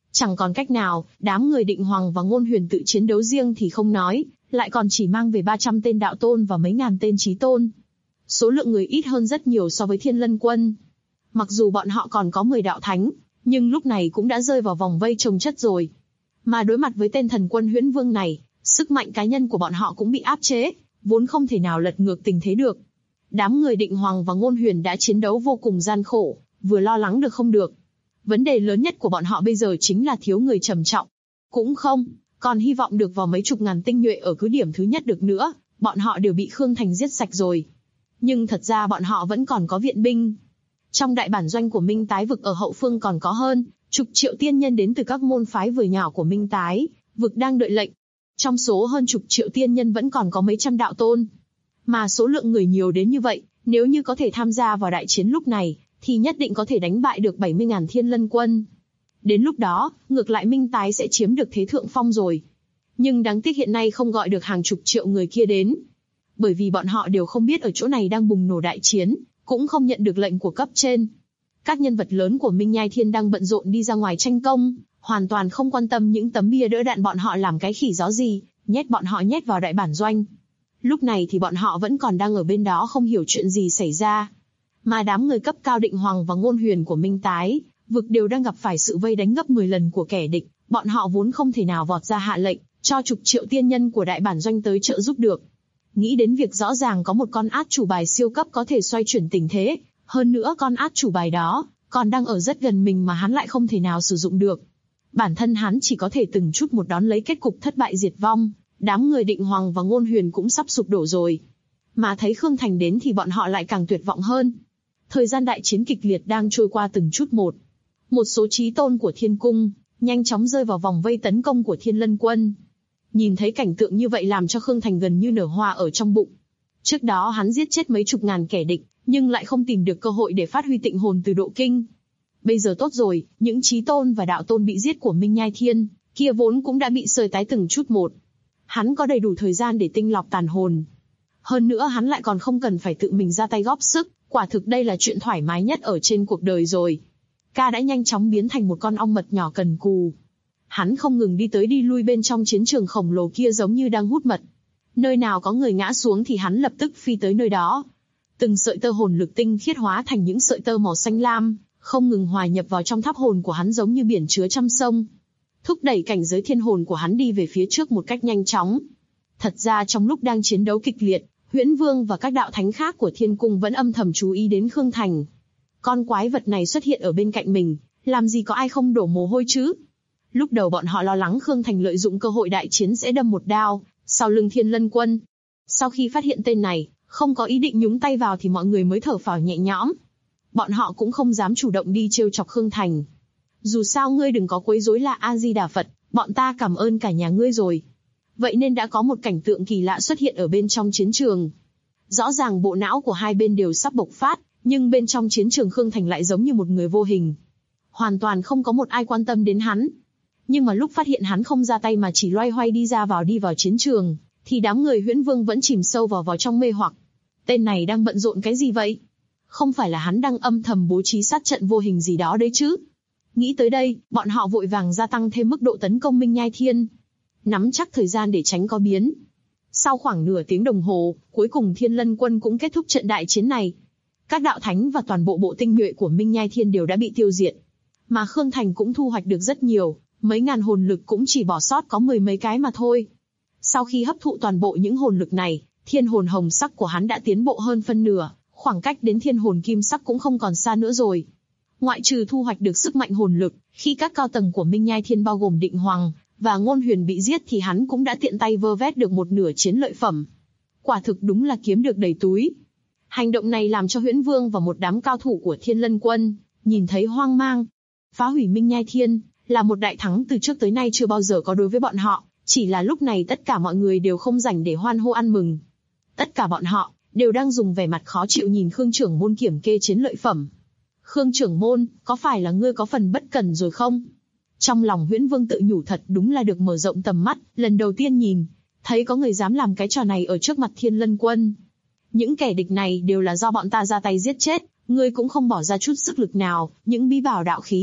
Chẳng còn cách nào, đám người Định Hoàng và Ngôn Huyền tự chiến đấu riêng thì không nói, lại còn chỉ mang về 300 tên đạo tôn và mấy ngàn tên chí tôn. Số lượng người ít hơn rất nhiều so với Thiên Lân quân. Mặc dù bọn họ còn có 10 đạo thánh, nhưng lúc này cũng đã rơi vào vòng vây chồng chất rồi. Mà đối mặt với tên thần quân Huyễn Vương này, sức mạnh cá nhân của bọn họ cũng bị áp chế, vốn không thể nào lật ngược tình thế được. Đám người Định Hoàng và Ngôn Huyền đã chiến đấu vô cùng gian khổ, vừa lo lắng được không được. Vấn đề lớn nhất của bọn họ bây giờ chính là thiếu người trầm trọng. Cũng không, còn hy vọng được vào mấy chục ngàn tinh nhuệ ở cứ điểm thứ nhất được nữa, bọn họ đều bị Khương Thành giết sạch rồi. Nhưng thật ra bọn họ vẫn còn có viện binh. Trong đại bản doanh của Minh Tái vực ở hậu phương còn có hơn chục triệu tiên nhân đến từ các môn phái vừa nhỏ của Minh Tái vực đang đợi lệnh. Trong số hơn chục triệu tiên nhân vẫn còn có mấy trăm đạo tôn. Mà số lượng người nhiều đến như vậy, nếu như có thể tham gia vào đại chiến lúc này, thì nhất định có thể đánh bại được 70.000 Thiên Lân quân. Đến lúc đó, ngược lại Minh Tái sẽ chiếm được thế thượng phong rồi. Nhưng đáng tiếc hiện nay không gọi được hàng chục triệu người kia đến. Bởi vì bọn họ đều không biết ở chỗ này đang bùng nổ đại chiến, cũng không nhận được lệnh của cấp trên. Các nhân vật lớn của Minh Nhai Thiên đang bận rộn đi ra ngoài tranh công, hoàn toàn không quan tâm những tấm bia đỡ đạn bọn họ làm cái khỉ gió gì, nhét bọn họ nhét vào đại bản doanh. Lúc này thì bọn họ vẫn còn đang ở bên đó không hiểu chuyện gì xảy ra. Mà đám người cấp cao Định Hoàng và Ngôn Huyền của Minh Tái vực đều đang gặp phải sự vây đánh gấp 10 lần của kẻ địch, bọn họ vốn không thể nào vọt ra hạ lệnh cho chục triệu tiên nhân của đại bản doanh tới trợ giúp được. Nghĩ đến việc rõ ràng có một con át chủ bài siêu cấp có thể xoay chuyển tình thế, hơn nữa con át chủ bài đó còn đang ở rất gần mình mà hắn lại không thể nào sử dụng được. Bản thân hắn chỉ có thể từng chút một đón lấy kết cục thất bại diệt vong, đám người Định Hoàng và Ngôn Huyền cũng sắp sụp đổ rồi. Mà thấy Khương Thành đến thì bọn họ lại càng tuyệt vọng hơn. Thời gian đại chiến kịch liệt đang trôi qua từng chút một. Một số chí tôn của Thiên Cung nhanh chóng rơi vào vòng vây tấn công của Thiên Lân quân. Nhìn thấy cảnh tượng như vậy làm cho Khương Thành gần như nở hoa ở trong bụng. Trước đó hắn giết chết mấy chục ngàn kẻ địch, nhưng lại không tìm được cơ hội để phát huy tịnh hồn từ độ kinh. Bây giờ tốt rồi, những chí tôn và đạo tôn bị giết của Minh Nhai Thiên kia vốn cũng đã bị sơi tái từng chút một. Hắn có đầy đủ thời gian để tinh lọc tàn hồn. Hơn nữa hắn lại còn không cần phải tự mình ra tay góp sức, quả thực đây là chuyện thoải mái nhất ở trên cuộc đời rồi. Ca đã nhanh chóng biến thành một con ong mật nhỏ cần cù. Hắn không ngừng đi tới đi lui bên trong chiến trường khổng lồ kia giống như đang hút mật. Nơi nào có người ngã xuống thì hắn lập tức phi tới nơi đó. Từng sợi tơ hồn lực tinh khiết hóa thành những sợi tơ màu xanh lam, không ngừng hòa nhập vào trong tháp hồn của hắn giống như biển chứa trăm sông. Thúc đẩy cảnh giới thiên hồn của hắn đi về phía trước một cách nhanh chóng. Thật ra trong lúc đang chiến đấu kịch liệt, Huyễn Vương và các đạo thánh khác của Thiên Cung vẫn âm thầm chú ý đến Khương Thành. Con quái vật này xuất hiện ở bên cạnh mình, làm gì có ai không đổ mồ hôi chứ? Lúc đầu bọn họ lo lắng Khương Thành lợi dụng cơ hội đại chiến sẽ đâm một đao sau lưng Thiên Lân quân. Sau khi phát hiện tên này không có ý định nhúng tay vào thì mọi người mới thở phào nhẹ nhõm. Bọn họ cũng không dám chủ động đi trêu chọc Khương Thành. Dù sao ngươi đừng có quấy rối là A Di Đà Phật, bọn ta cảm ơn cả nhà ngươi rồi. Vậy nên đã có một cảnh tượng kỳ lạ xuất hiện ở bên trong chiến trường. Rõ ràng bộ não của hai bên đều sắp bộc phát, nhưng bên trong chiến trường Khương Thành lại giống như một người vô hình. Hoàn toàn không có một ai quan tâm đến hắn. Nhưng mà lúc phát hiện hắn không ra tay mà chỉ loay hoay đi vào chiến trường, thì đám người Huyễn Vương vẫn chìm sâu vào trong mê hoặc. Tên này đang bận rộn cái gì vậy? Không phải là hắn đang âm thầm bố trí sát trận vô hình gì đó đấy chứ? Nghĩ tới đây, bọn họ vội vàng gia tăng thêm mức độ tấn công Minh Nhai Thiên, nắm chắc thời gian để tránh có biến. Sau khoảng nửa tiếng đồng hồ, cuối cùng Thiên Lân quân cũng kết thúc trận đại chiến này. Các đạo thánh và toàn bộ bộ tinh nhuệ của Minh Nhai Thiên đều đã bị tiêu diệt. Mà Khương Thành cũng thu hoạch được rất nhiều, mấy ngàn hồn lực cũng chỉ bỏ sót có 10 mấy cái mà thôi. Sau khi hấp thụ toàn bộ những hồn lực này, thiên hồn hồng sắc của hắn đã tiến bộ hơn phân nửa, khoảng cách đến thiên hồn kim sắc cũng không còn xa nữa rồi. Ngoại trừ thu hoạch được sức mạnh hồn lực, khi các cao tầng của Minh Nhai Thiên bao gồm Định Hoàng và Ngôn Huyền bị giết thì hắn cũng đã tiện tay vơ vét được một nửa chiến lợi phẩm. Quả thực đúng là kiếm được đầy túi. Hành động này làm cho Huyễn Vương và một đám cao thủ của Thiên Lân quân nhìn thấy hoang mang. Phá hủy Minh Nhai Thiên là một đại thắng từ trước tới nay chưa bao giờ có đối với bọn họ, chỉ là lúc này tất cả mọi người đều không rảnh để hoan hô ăn mừng. Tất cả bọn họ đều đang dùng vẻ mặt khó chịu nhìn Khương trưởng môn kiểm kê chiến lợi phẩm. Khương trưởng môn, có phải là ngươi có phần bất cẩn rồi không? Trong lòng Huyễn Vương tự nhủ thật đúng là được mở rộng tầm mắt, lần đầu tiên nhìn thấy có người dám làm cái trò này ở trước mặt Thiên Lân quân. Những kẻ địch này đều là do bọn ta ra tay giết chết, ngươi cũng không bỏ ra chút sức lực nào, những bí bảo đạo khí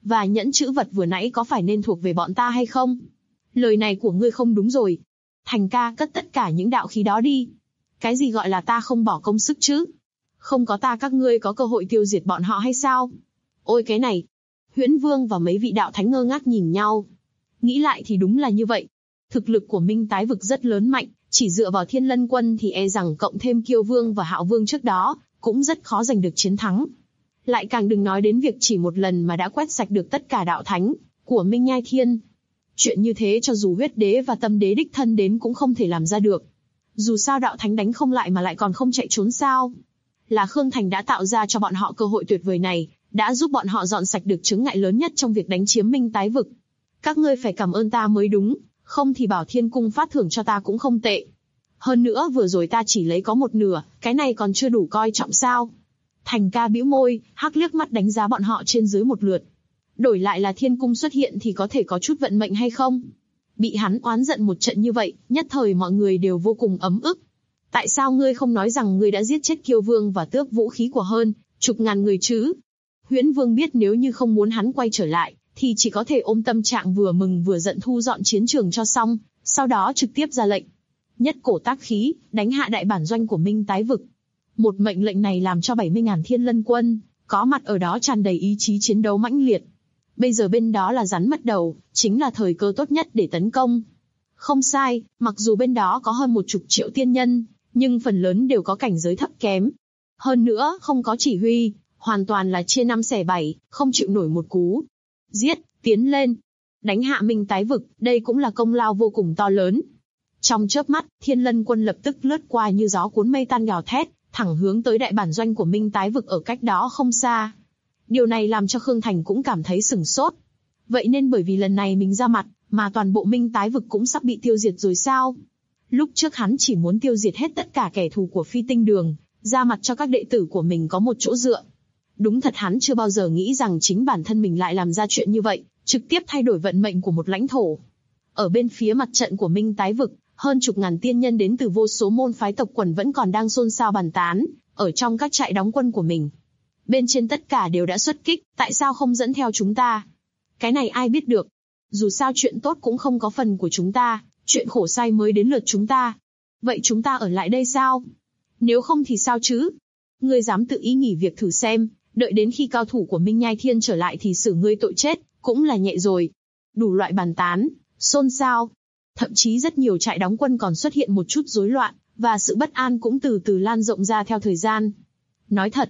và nhẫn chữ vật vừa nãy có phải nên thuộc về bọn ta hay không? Lời này của ngươi không đúng rồi. Thành ca cất tất cả những đạo khí đó đi. Cái gì gọi là ta không bỏ công sức chứ? Không có ta các ngươi có cơ hội tiêu diệt bọn họ hay sao? Ôi cái này! Huyễn Vương và mấy vị đạo thánh ngơ ngác nhìn nhau. Nghĩ lại thì đúng là như vậy. Thực lực của Minh Tái Vực rất lớn mạnh, chỉ dựa vào Thiên Lân Quân thì e rằng cộng thêm Kiêu Vương và Hạo Vương trước đó, cũng rất khó giành được chiến thắng. Lại càng đừng nói đến việc chỉ một lần mà đã quét sạch được tất cả đạo thánh của Minh Nhai Thiên. Chuyện như thế cho dù Huyết Đế và Tâm Đế đích thân đến cũng không thể làm ra được. Dù sao đạo thánh đánh không lại mà lại còn không chạy trốn sao? Là Khương Thành đã tạo ra cho bọn họ cơ hội tuyệt vời này, đã giúp bọn họ dọn sạch được chướng ngại lớn nhất trong việc đánh chiếm Minh Tái Vực. Các ngươi phải cảm ơn ta mới đúng, không thì bảo Thiên Cung phát thưởng cho ta cũng không tệ. Hơn nữa vừa rồi ta chỉ lấy có một nửa, cái này còn chưa đủ coi trọng sao? Thành ca bĩu môi, hắc liếc mắt đánh giá bọn họ trên dưới một lượt. Đổi lại là Thiên Cung xuất hiện thì có thể có chút vận mệnh hay không? Bị hắn oán giận một trận như vậy, nhất thời mọi người đều vô cùng ấm ức. Tại sao ngươi không nói rằng ngươi đã giết chết Kiêu Vương và tước vũ khí của hơn chục ngàn người chứ? Huyễn Vương biết nếu như không muốn hắn quay trở lại, thì chỉ có thể ôm tâm trạng vừa mừng vừa giận thu dọn chiến trường cho xong, sau đó trực tiếp ra lệnh. Nhất cổ tác khí, đánh hạ đại bản doanh của Minh Tái Vực. Một mệnh lệnh này làm cho 70.000 Thiên Lân Quân có mặt ở đó tràn đầy ý chí chiến đấu mãnh liệt. Bây giờ bên đó là rắn mất đầu, chính là thời cơ tốt nhất để tấn công. Không sai, mặc dù bên đó có hơn 10 triệu tiên nhân, nhưng phần lớn đều có cảnh giới thấp kém. Hơn nữa, không có chỉ huy, hoàn toàn là chia năm xẻ bảy, không chịu nổi một cú. Giết, tiến lên, đánh hạ Minh Tái Vực, đây cũng là công lao vô cùng to lớn. Trong chớp mắt, Thiên Lân Quân lập tức lướt qua như gió cuốn mây tan gào thét, thẳng hướng tới đại bản doanh của Minh Tái Vực ở cách đó không xa. Điều này làm cho Khương Thành cũng cảm thấy sửng sốt. Vậy nên bởi vì lần này mình ra mặt, mà toàn bộ Minh Tái Vực cũng sắp bị tiêu diệt rồi sao? Lúc trước hắn chỉ muốn tiêu diệt hết tất cả kẻ thù của Phi Tinh Đường, ra mặt cho các đệ tử của mình có một chỗ dựa. Đúng thật hắn chưa bao giờ nghĩ rằng chính bản thân mình lại làm ra chuyện như vậy, trực tiếp thay đổi vận mệnh của một lãnh thổ. Ở bên phía mặt trận của Minh Tái Vực, hơn chục ngàn tiên nhân đến từ vô số môn phái tộc quần vẫn còn đang xôn xao bàn tán, ở trong các trại đóng quân của mình. Bên trên tất cả đều đã xuất kích, tại sao không dẫn theo chúng ta? Cái này ai biết được. Dù sao chuyện tốt cũng không có phần của chúng ta, chuyện khổ sai mới đến lượt chúng ta. Vậy chúng ta ở lại đây sao? Nếu không thì sao chứ? Ngươi dám tự ý nghỉ việc thử xem, đợi đến khi cao thủ của Minh Nhai Thiên trở lại thì xử ngươi tội chết, cũng là nhẹ rồi. Đủ loại bàn tán, xôn xao. Thậm chí rất nhiều trại đóng quân còn xuất hiện một chút rối loạn, và sự bất an cũng từ từ lan rộng ra theo thời gian. Nói thật,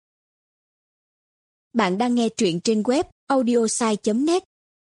bạn đang nghe truyện trên web audiosai.net.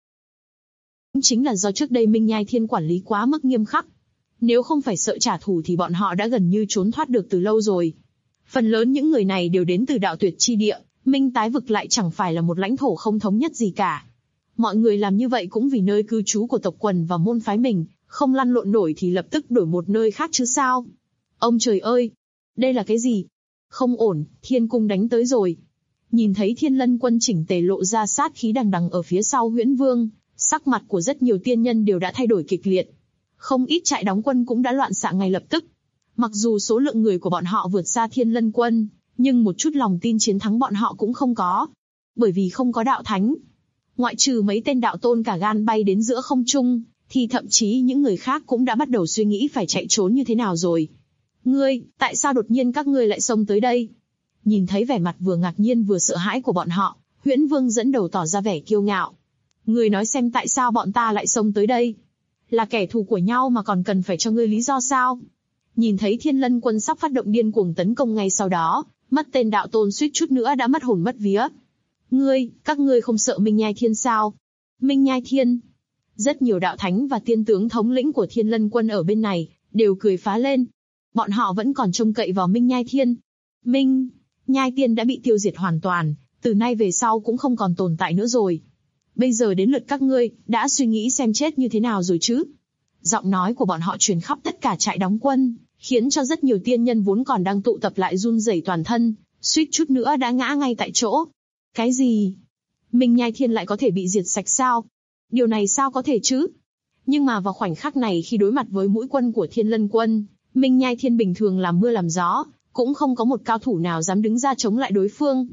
Cũng chính là do trước đây Minh Nhai Thiên quản lý quá mức nghiêm khắc. Nếu không phải sợ trả thù thì bọn họ đã gần như trốn thoát được từ lâu rồi. Phần lớn những người này đều đến từ đạo tuyệt chi địa, Minh Tái Vực lại chẳng phải là một lãnh thổ không thống nhất gì cả. Mọi người làm như vậy cũng vì nơi cư trú của tộc quần và môn phái mình, không lăn lộn nổi thì lập tức đổi một nơi khác chứ sao. Ông trời ơi! Đây là cái gì? Không ổn, Thiên Cung đánh tới rồi. Nhìn thấy Thiên Lân Quân chỉnh tề lộ ra sát khí đằng đằng ở phía sau Huyễn Vương, sắc mặt của rất nhiều tiên nhân đều đã thay đổi kịch liệt. Không ít trại đóng quân cũng đã loạn xạ ngay lập tức. Mặc dù số lượng người của bọn họ vượt xa Thiên Lân Quân, nhưng một chút lòng tin chiến thắng bọn họ cũng không có. Bởi vì không có đạo thánh. Ngoại trừ mấy tên đạo tôn cả gan bay đến giữa không trung, thì thậm chí những người khác cũng đã bắt đầu suy nghĩ phải chạy trốn như thế nào rồi. Ngươi, tại sao đột nhiên các ngươi lại xông tới đây? Nhìn thấy vẻ mặt vừa ngạc nhiên vừa sợ hãi của bọn họ, Huyễn Vương dẫn đầu tỏ ra vẻ kiêu ngạo. Ngươi nói xem tại sao bọn ta lại xông tới đây? Là kẻ thù của nhau mà còn cần phải cho ngươi lý do sao? Nhìn thấy Thiên Lân Quân sắp phát động điên cuồng tấn công ngay sau đó, mất tên đạo tôn suýt chút nữa đã mất hồn mất vía. Các ngươi không sợ Minh Nhai Thiên sao? Minh Nhai Thiên? Rất nhiều đạo thánh và tiên tướng thống lĩnh của Thiên Lân Quân ở bên này, đều cười phá lên. Bọn họ vẫn còn trông cậy vào Minh Nhai Thiên. Minh Nhai Thiên đã bị tiêu diệt hoàn toàn, từ nay về sau cũng không còn tồn tại nữa rồi. Bây giờ đến lượt các ngươi, đã suy nghĩ xem chết như thế nào rồi chứ? Giọng nói của bọn họ truyền khắp tất cả trại đóng quân, khiến cho rất nhiều tiên nhân vốn còn đang tụ tập lại run rẩy toàn thân, suýt chút nữa đã ngã ngay tại chỗ. Cái gì? Minh Nhai Thiên lại có thể bị diệt sạch sao? Điều này sao có thể chứ? Nhưng mà vào khoảnh khắc này khi đối mặt với mũi quân của Thiên Lân Quân, Minh Nhai Thiên bình thường làm mưa làm gió, cũng không có một cao thủ nào dám đứng ra chống lại đối phương.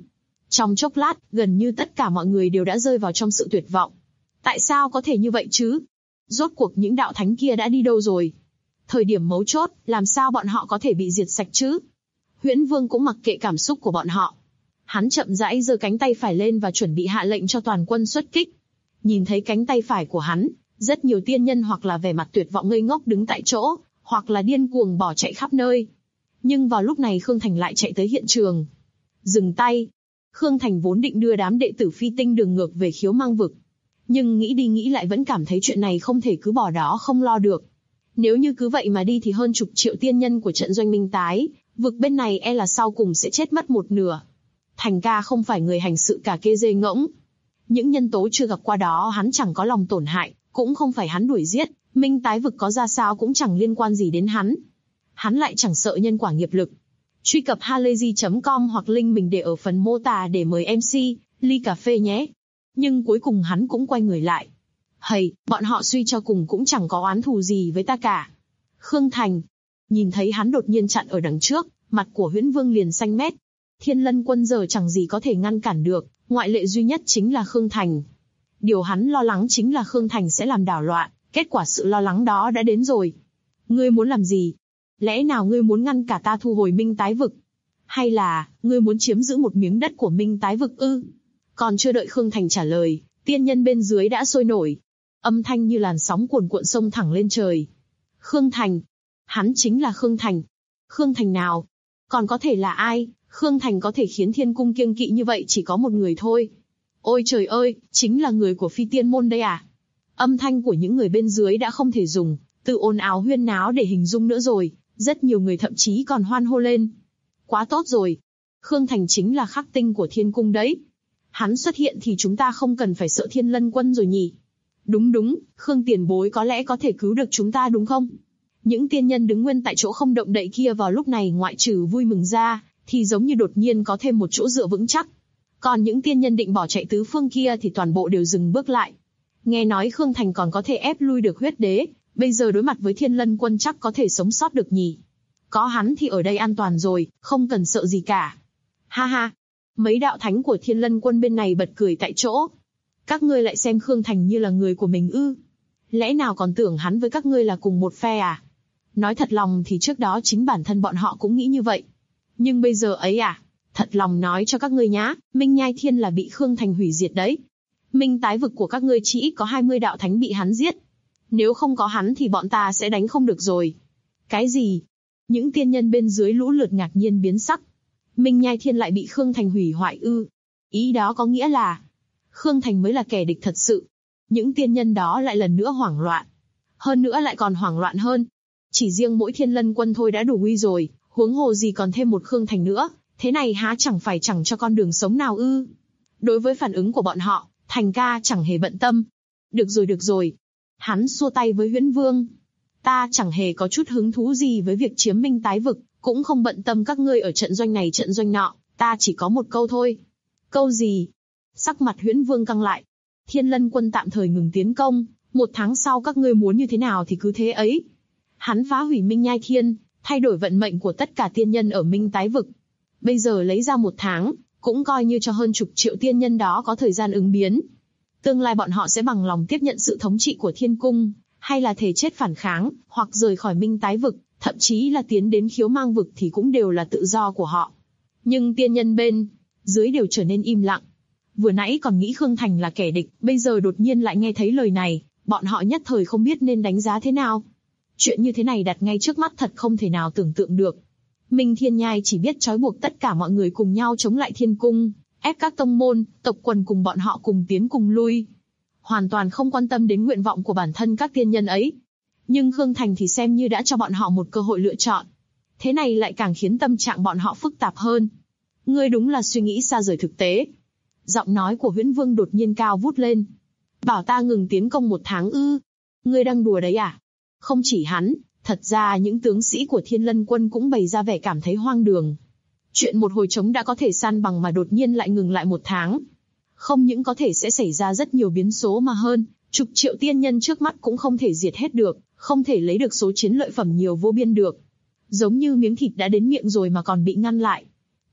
Trong chốc lát, gần như tất cả mọi người đều đã rơi vào trong sự tuyệt vọng. Tại sao có thể như vậy chứ? Rốt cuộc những đạo thánh kia đã đi đâu rồi? Thời điểm mấu chốt, làm sao bọn họ có thể bị diệt sạch chứ? Huyễn Vương cũng mặc kệ cảm xúc của bọn họ. Hắn chậm rãi giơ cánh tay phải lên và chuẩn bị hạ lệnh cho toàn quân xuất kích. Nhìn thấy cánh tay phải của hắn, rất nhiều tiên nhân hoặc là vẻ mặt tuyệt vọng ngây ngốc đứng tại chỗ, hoặc là điên cuồng bỏ chạy khắp nơi. Nhưng vào lúc này Khương Thành lại chạy tới hiện trường. Dừng tay. Khương Thành vốn định đưa đám đệ tử Phi Tinh đường ngược về Khiếu Mang vực. Nhưng nghĩ đi nghĩ lại vẫn cảm thấy chuyện này không thể cứ bỏ đó không lo được. Nếu như cứ vậy mà đi thì hơn chục triệu tiên nhân của trận doanh Minh Tái vực bên này e là sau cùng sẽ chết mất một nửa. Thành ca không phải người hành sự cả kê dê ngỗng. Những nhân tố chưa gặp qua đó hắn chẳng có lòng tổn hại, cũng không phải hắn đuổi giết, Minh Tái vực có ra sao cũng chẳng liên quan gì đến hắn. Hắn lại chẳng sợ nhân quả nghiệp lực. Truy cập halayzi.com hoặc link mình để ở phần mô tả để mời MC, ly cà phê nhé. Nhưng cuối cùng hắn cũng quay người lại. Hầy, bọn họ suy cho cùng cũng chẳng có oán thù gì với ta cả. Khương Thành. Nhìn thấy hắn đột nhiên chặn ở đằng trước, mặt của Huyễn Vương liền xanh mét. Thiên Lân Quân giờ chẳng gì có thể ngăn cản được, ngoại lệ duy nhất chính là Khương Thành. Điều hắn lo lắng chính là Khương Thành sẽ làm đảo loạn, kết quả sự lo lắng đó đã đến rồi. Ngươi muốn làm gì? Lẽ nào ngươi muốn ngăn cả ta thu hồi Minh Tái vực? Hay là, ngươi muốn chiếm giữ một miếng đất của Minh Tái vực ư? Còn chưa đợi Khương Thành trả lời, tiên nhân bên dưới đã sôi nổi. Âm thanh như làn sóng cuồn cuộn sông thẳng lên trời. Khương Thành. Hắn chính là Khương Thành. Khương Thành nào? Còn có thể là ai? Khương Thành có thể khiến thiên cung kiêng kỵ như vậy chỉ có một người thôi. Ôi trời ơi, chính là người của Phi Tiên môn đây à? Âm thanh của những người bên dưới đã không thể dùng từ ồn ào huyên náo để hình dung nữa rồi, rất nhiều người thậm chí còn hoan hô lên. Quá tốt rồi. Khương Thành chính là khắc tinh của thiên cung đấy. Hắn xuất hiện thì chúng ta không cần phải sợ Thiên Lân Quân rồi nhỉ? Đúng, Khương tiền bối có lẽ có thể cứu được chúng ta đúng không? Những tiên nhân đứng nguyên tại chỗ không động đậy kia vào lúc này ngoại trừ vui mừng ra, thì giống như đột nhiên có thêm một chỗ dựa vững chắc. Còn những tiên nhân định bỏ chạy tứ phương kia thì toàn bộ đều dừng bước lại. Nghe nói Khương Thành còn có thể ép lui được huyết đế, bây giờ đối mặt với Thiên Lân Quân chắc có thể sống sót được nhỉ? Có hắn thì ở đây an toàn rồi, không cần sợ gì cả. Ha ha! Mấy đạo thánh của Thiên Lân Quân bên này bật cười tại chỗ. Các ngươi lại xem Khương Thành như là người của mình ư? Lẽ nào còn tưởng hắn với các ngươi là cùng một phe à? Nói thật lòng thì trước đó chính bản thân bọn họ cũng nghĩ như vậy. Nhưng bây giờ ấy à? Thật lòng nói cho các ngươi nhá, Minh Nhai Thiên là bị Khương Thành hủy diệt đấy. Minh Tái vực của các ngươi chỉ có 20 đạo thánh bị hắn giết. Nếu không có hắn thì bọn ta sẽ đánh không được rồi. Cái gì? Những tiên nhân bên dưới lũ lượt ngạc nhiên biến sắc. Minh Nhai Thiên lại bị Khương Thành hủy hoại ư? Ý đó có nghĩa là Khương Thành mới là kẻ địch thật sự. Những tiên nhân đó lại lần nữa hoảng loạn. Hơn nữa lại còn hoảng loạn hơn. Chỉ riêng mỗi Thiên Lân Quân thôi đã đủ nguy rồi, huống hồ gì còn thêm một Khương Thành nữa, thế này há chẳng phải chẳng cho con đường sống nào ư? Đối với phản ứng của bọn họ, Thành ca chẳng hề bận tâm. Được rồi. Hắn xua tay với Huyễn Vương. Ta chẳng hề có chút hứng thú gì với việc chiếm Minh Tái vực, cũng không bận tâm các ngươi ở trận doanh này trận doanh nọ, ta chỉ có một câu thôi. Câu gì? Sắc mặt Huyễn Vương căng lại. Thiên Lân Quân tạm thời ngừng tiến công, 1 tháng sau các ngươi muốn như thế nào thì cứ thế ấy. Hắn phá hủy Minh Nhai Thiên, thay đổi vận mệnh của tất cả tiên nhân ở Minh Tái vực. Bây giờ lấy ra 1 tháng, cũng coi như cho hơn chục triệu tiên nhân đó có thời gian ứng biến. Tương lai bọn họ sẽ bằng lòng tiếp nhận sự thống trị của thiên cung, hay là thề chết phản kháng, hoặc rời khỏi Minh Tái vực, thậm chí là tiến đến Khiếu Mang vực thì cũng đều là tự do của họ. Nhưng tiên nhân bên dưới đều trở nên im lặng. Vừa nãy còn nghĩ Khương Thành là kẻ địch, bây giờ đột nhiên lại nghe thấy lời này, bọn họ nhất thời không biết nên đánh giá thế nào. Chuyện như thế này đặt ngay trước mắt thật không thể nào tưởng tượng được. Minh Thiên Nhai chỉ biết trói buộc tất cả mọi người cùng nhau chống lại thiên cung, ép các tông môn, tộc quần cùng bọn họ cùng tiến cùng lui. Hoàn toàn không quan tâm đến nguyện vọng của bản thân các tiên nhân ấy. Nhưng Khương Thành thì xem như đã cho bọn họ một cơ hội lựa chọn. Thế này lại càng khiến tâm trạng bọn họ phức tạp hơn. Ngươi đúng là suy nghĩ xa rời thực tế. Giọng nói của Huyễn Vương đột nhiên cao vút lên. Bảo ta ngừng tiến công 1 tháng ư? Ngươi đang đùa đấy à? Không chỉ hắn, thật ra những tướng sĩ của Thiên Lân Quân cũng bày ra vẻ cảm thấy hoang đường. Chuyện một hồi trống đã có thể san bằng mà đột nhiên lại ngừng lại 1 tháng. Không những có thể sẽ xảy ra rất nhiều biến số mà hơn, chục triệu tiên nhân trước mắt cũng không thể diệt hết được, không thể lấy được số chiến lợi phẩm nhiều vô biên được. Giống như miếng thịt đã đến miệng rồi mà còn bị ngăn lại.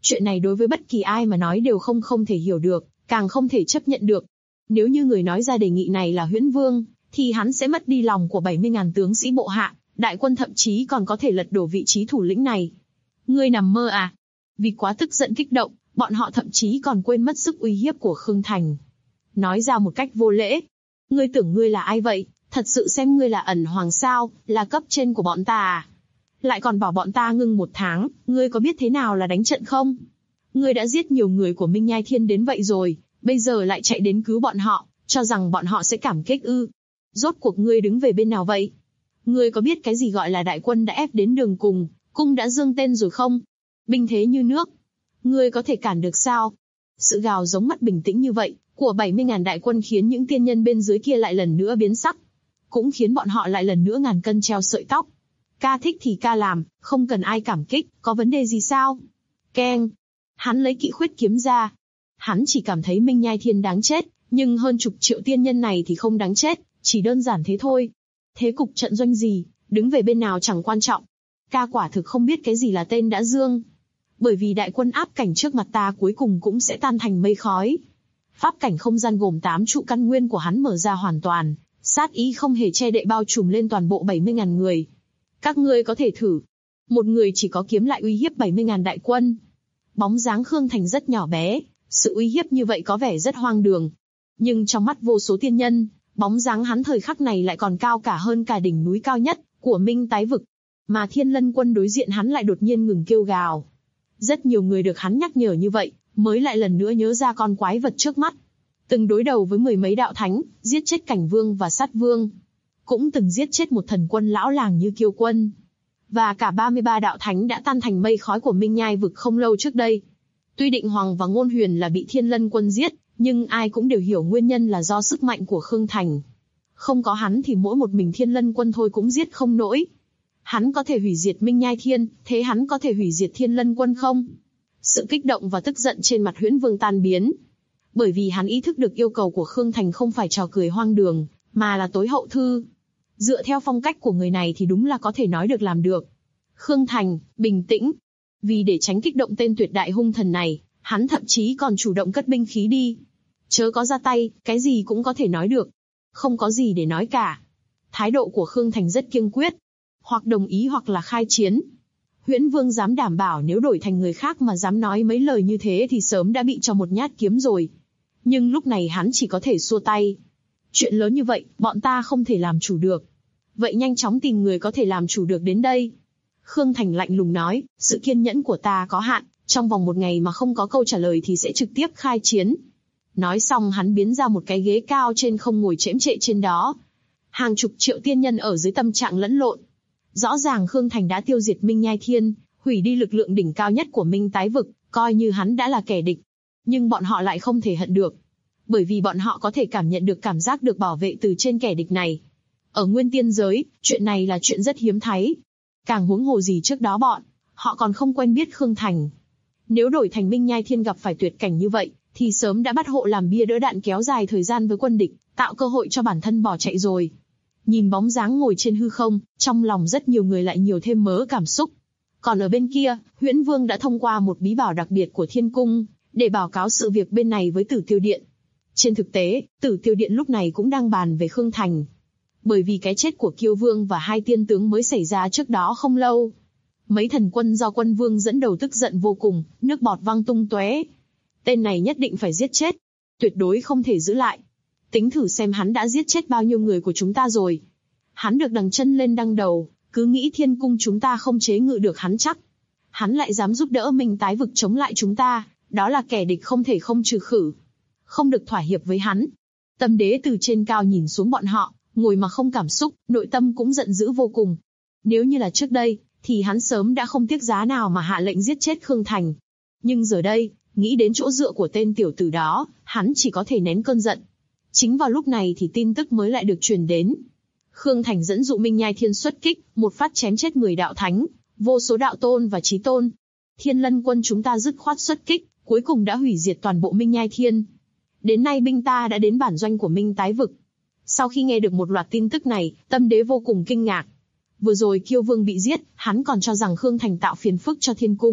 Chuyện này đối với bất kỳ ai mà nói đều không thể hiểu được, càng không thể chấp nhận được. Nếu như người nói ra đề nghị này là Huyễn Vương, thì hắn sẽ mất đi lòng của 70.000 tướng sĩ bộ hạ, đại quân thậm chí còn có thể lật đổ vị trí thủ lĩnh này. Ngươi nằm mơ à? Vì quá tức giận kích động, bọn họ thậm chí còn quên mất sức uy hiếp của Khương Thành. Nói ra một cách vô lễ. Ngươi tưởng ngươi là ai vậy? Thật sự xem ngươi là ẩn hoàng sao, là cấp trên của bọn ta à? Lại còn bảo bọn ta ngưng 1 tháng, ngươi có biết thế nào là đánh trận không? Ngươi đã giết nhiều người của Minh Nhai Thiên đến vậy rồi, bây giờ lại chạy đến cứu bọn họ, cho rằng bọn họ sẽ cảm kích ư? Rốt cuộc ngươi đứng về bên nào vậy? Ngươi có biết cái gì gọi là đại quân đã ép đến đường cùng, cung đã dương tên rồi không? Binh thế như nước. Ngươi có thể cản được sao? Sự gào giống mắt bình tĩnh như vậy, của 70.000 đại quân khiến những tiên nhân bên dưới kia lại lần nữa biến sắc. Cũng khiến bọn họ lại lần nữa ngàn cân treo sợi tóc. Ca thích thì ca làm, không cần ai cảm kích, có vấn đề gì sao? Keng. Hắn lấy kỵ khuyết kiếm ra. Hắn chỉ cảm thấy Minh Nhai Thiên đáng chết, nhưng hơn chục triệu tiên nhân này thì không đáng chết, chỉ đơn giản thế thôi. Thế cục trận doanh gì, đứng về bên nào chẳng quan trọng. Ca quả thực không biết cái gì là tên đã dương. Bởi vì đại quân áp cảnh trước mặt ta cuối cùng cũng sẽ tan thành mây khói. Pháp cảnh không gian gồm 8 trụ căn nguyên của hắn mở ra hoàn toàn, sát ý không hề che đậy bao trùm lên toàn bộ 70.000 người. Các ngươi có thể thử. Một người chỉ có kiếm lại uy hiếp 70.000 đại quân. Bóng dáng Khương Thành rất nhỏ bé, sự uy hiếp như vậy có vẻ rất hoang đường. Nhưng trong mắt vô số tiên nhân, bóng dáng hắn thời khắc này lại còn cao cả hơn cả đỉnh núi cao nhất của Minh Tái Vực. Mà Thiên Lân Quân đối diện hắn lại đột nhiên ngừng kêu gào. Rất nhiều người được hắn nhắc nhở như vậy, mới lại lần nữa nhớ ra con quái vật trước mắt. Từng đối đầu với 10 mấy đạo thánh, giết chết Cảnh Vương và Sát Vương. Cũng từng giết chết một thần quân lão làng như Kiêu Quân. Và cả 33 đạo thánh đã tan thành mây khói của Minh Nhai Vực không lâu trước đây. Tuy Định Hoàng và Ngôn Huyền là bị Thiên Lân Quân giết, nhưng ai cũng đều hiểu nguyên nhân là do sức mạnh của Khương Thành. Không có hắn thì mỗi một mình Thiên Lân Quân thôi cũng giết không nổi. Hắn có thể hủy diệt Minh Nhai Thiên, thế hắn có thể hủy diệt Thiên Lân Quân không? Sự kích động và tức giận trên mặt Huyễn Vương tan biến. Bởi vì hắn ý thức được yêu cầu của Khương Thành không phải trò cười hoang đường, mà là tối hậu thư. Dựa theo phong cách của người này thì đúng là có thể nói được làm được. Khương Thành, bình tĩnh. Vì để tránh kích động tên tuyệt đại hung thần này, hắn thậm chí còn chủ động cất binh khí đi. Chớ có ra tay, cái gì cũng có thể nói được. Không có gì để nói cả. Thái độ của Khương Thành rất kiên quyết. Hoặc đồng ý hoặc là khai chiến. Huyễn Vương dám đảm bảo nếu đổi thành người khác mà dám nói mấy lời như thế thì sớm đã bị cho một nhát kiếm rồi. Nhưng lúc này hắn chỉ có thể xua tay. Chuyện lớn như vậy, bọn ta không thể làm chủ được. Vậy nhanh chóng tìm người có thể làm chủ được đến đây. Khương Thành lạnh lùng nói, sự kiên nhẫn của ta có hạn, trong vòng 1 ngày mà không có câu trả lời thì sẽ trực tiếp khai chiến. Nói xong hắn biến ra một cái ghế cao trên không ngồi chễm chệ trên đó. Hàng chục triệu tiên nhân ở dưới tâm trạng lẫn lộn. Rõ ràng Khương Thành đã tiêu diệt Minh Nhai Thiên, hủy đi lực lượng đỉnh cao nhất của Minh Tái Vực, coi như hắn đã là kẻ địch. Nhưng bọn họ lại không thể hận được. Bởi vì bọn họ có thể cảm nhận được cảm giác được bảo vệ từ trên kẻ địch này. Ở Nguyên Tiên giới, chuyện này là chuyện rất hiếm thấy. Càng huống hồ gì trước đó họ còn không quen biết Khương Thành. Nếu đổi thành Minh Nhai Thiên gặp phải tuyệt cảnh như vậy, thì sớm đã bắt hộ làm bia đỡ đạn kéo dài thời gian với quân địch, tạo cơ hội cho bản thân bỏ chạy rồi. Nhìn bóng dáng ngồi trên hư không, trong lòng rất nhiều người lại nhiều thêm mớ cảm xúc. Còn ở bên kia, Huyễn Vương đã thông qua một bí bảo đặc biệt của Thiên Cung, để báo cáo sự việc bên này với Tử Tiêu Điện. Trên thực tế, Tử Tiêu Điện lúc này cũng đang bàn về Khương Thành. Bởi vì cái chết của Kiêu Vương và 2 tiên tướng mới xảy ra trước đó không lâu. Mấy thần quân do Quân Vương dẫn đầu tức giận vô cùng, nước bọt văng tung tóe. Tên này nhất định phải giết chết. Tuyệt đối không thể giữ lại. Tính thử xem hắn đã giết chết bao nhiêu người của chúng ta rồi. Hắn được đằng chân lên đăng đầu, cứ nghĩ Thiên Cung chúng ta không chế ngự được hắn chắc. Hắn lại dám giúp đỡ Minh Tái Vực chống lại chúng ta, đó là kẻ địch không thể không trừ khử. Không được thỏa hiệp với hắn. Tâm Đế từ trên cao nhìn xuống bọn họ, ngồi mà không cảm xúc, nội tâm cũng giận dữ vô cùng. Nếu như là trước đây, thì hắn sớm đã không tiếc giá nào mà hạ lệnh giết chết Khương Thành. Nhưng giờ đây, nghĩ đến chỗ dựa của tên tiểu tử đó, hắn chỉ có thể nén cơn giận. Chính vào lúc này thì tin tức mới lại được truyền đến. Khương Thành dẫn dụ Minh Nhai Thiên xuất kích, một phát chém chết 10 đạo thánh, vô số đạo tôn và chí tôn. Thiên Lân Quân chúng ta dứt khoát xuất kích, cuối cùng đã hủy diệt toàn bộ Minh Nhai Thiên. Đến nay binh ta đã đến bản doanh của Minh Tái Vực. Sau khi nghe được một loạt tin tức này, Tâm Đế vô cùng kinh ngạc. Vừa rồi Kiêu Vương bị giết, hắn còn cho rằng Khương Thành tạo phiền phức cho Thiên Cung,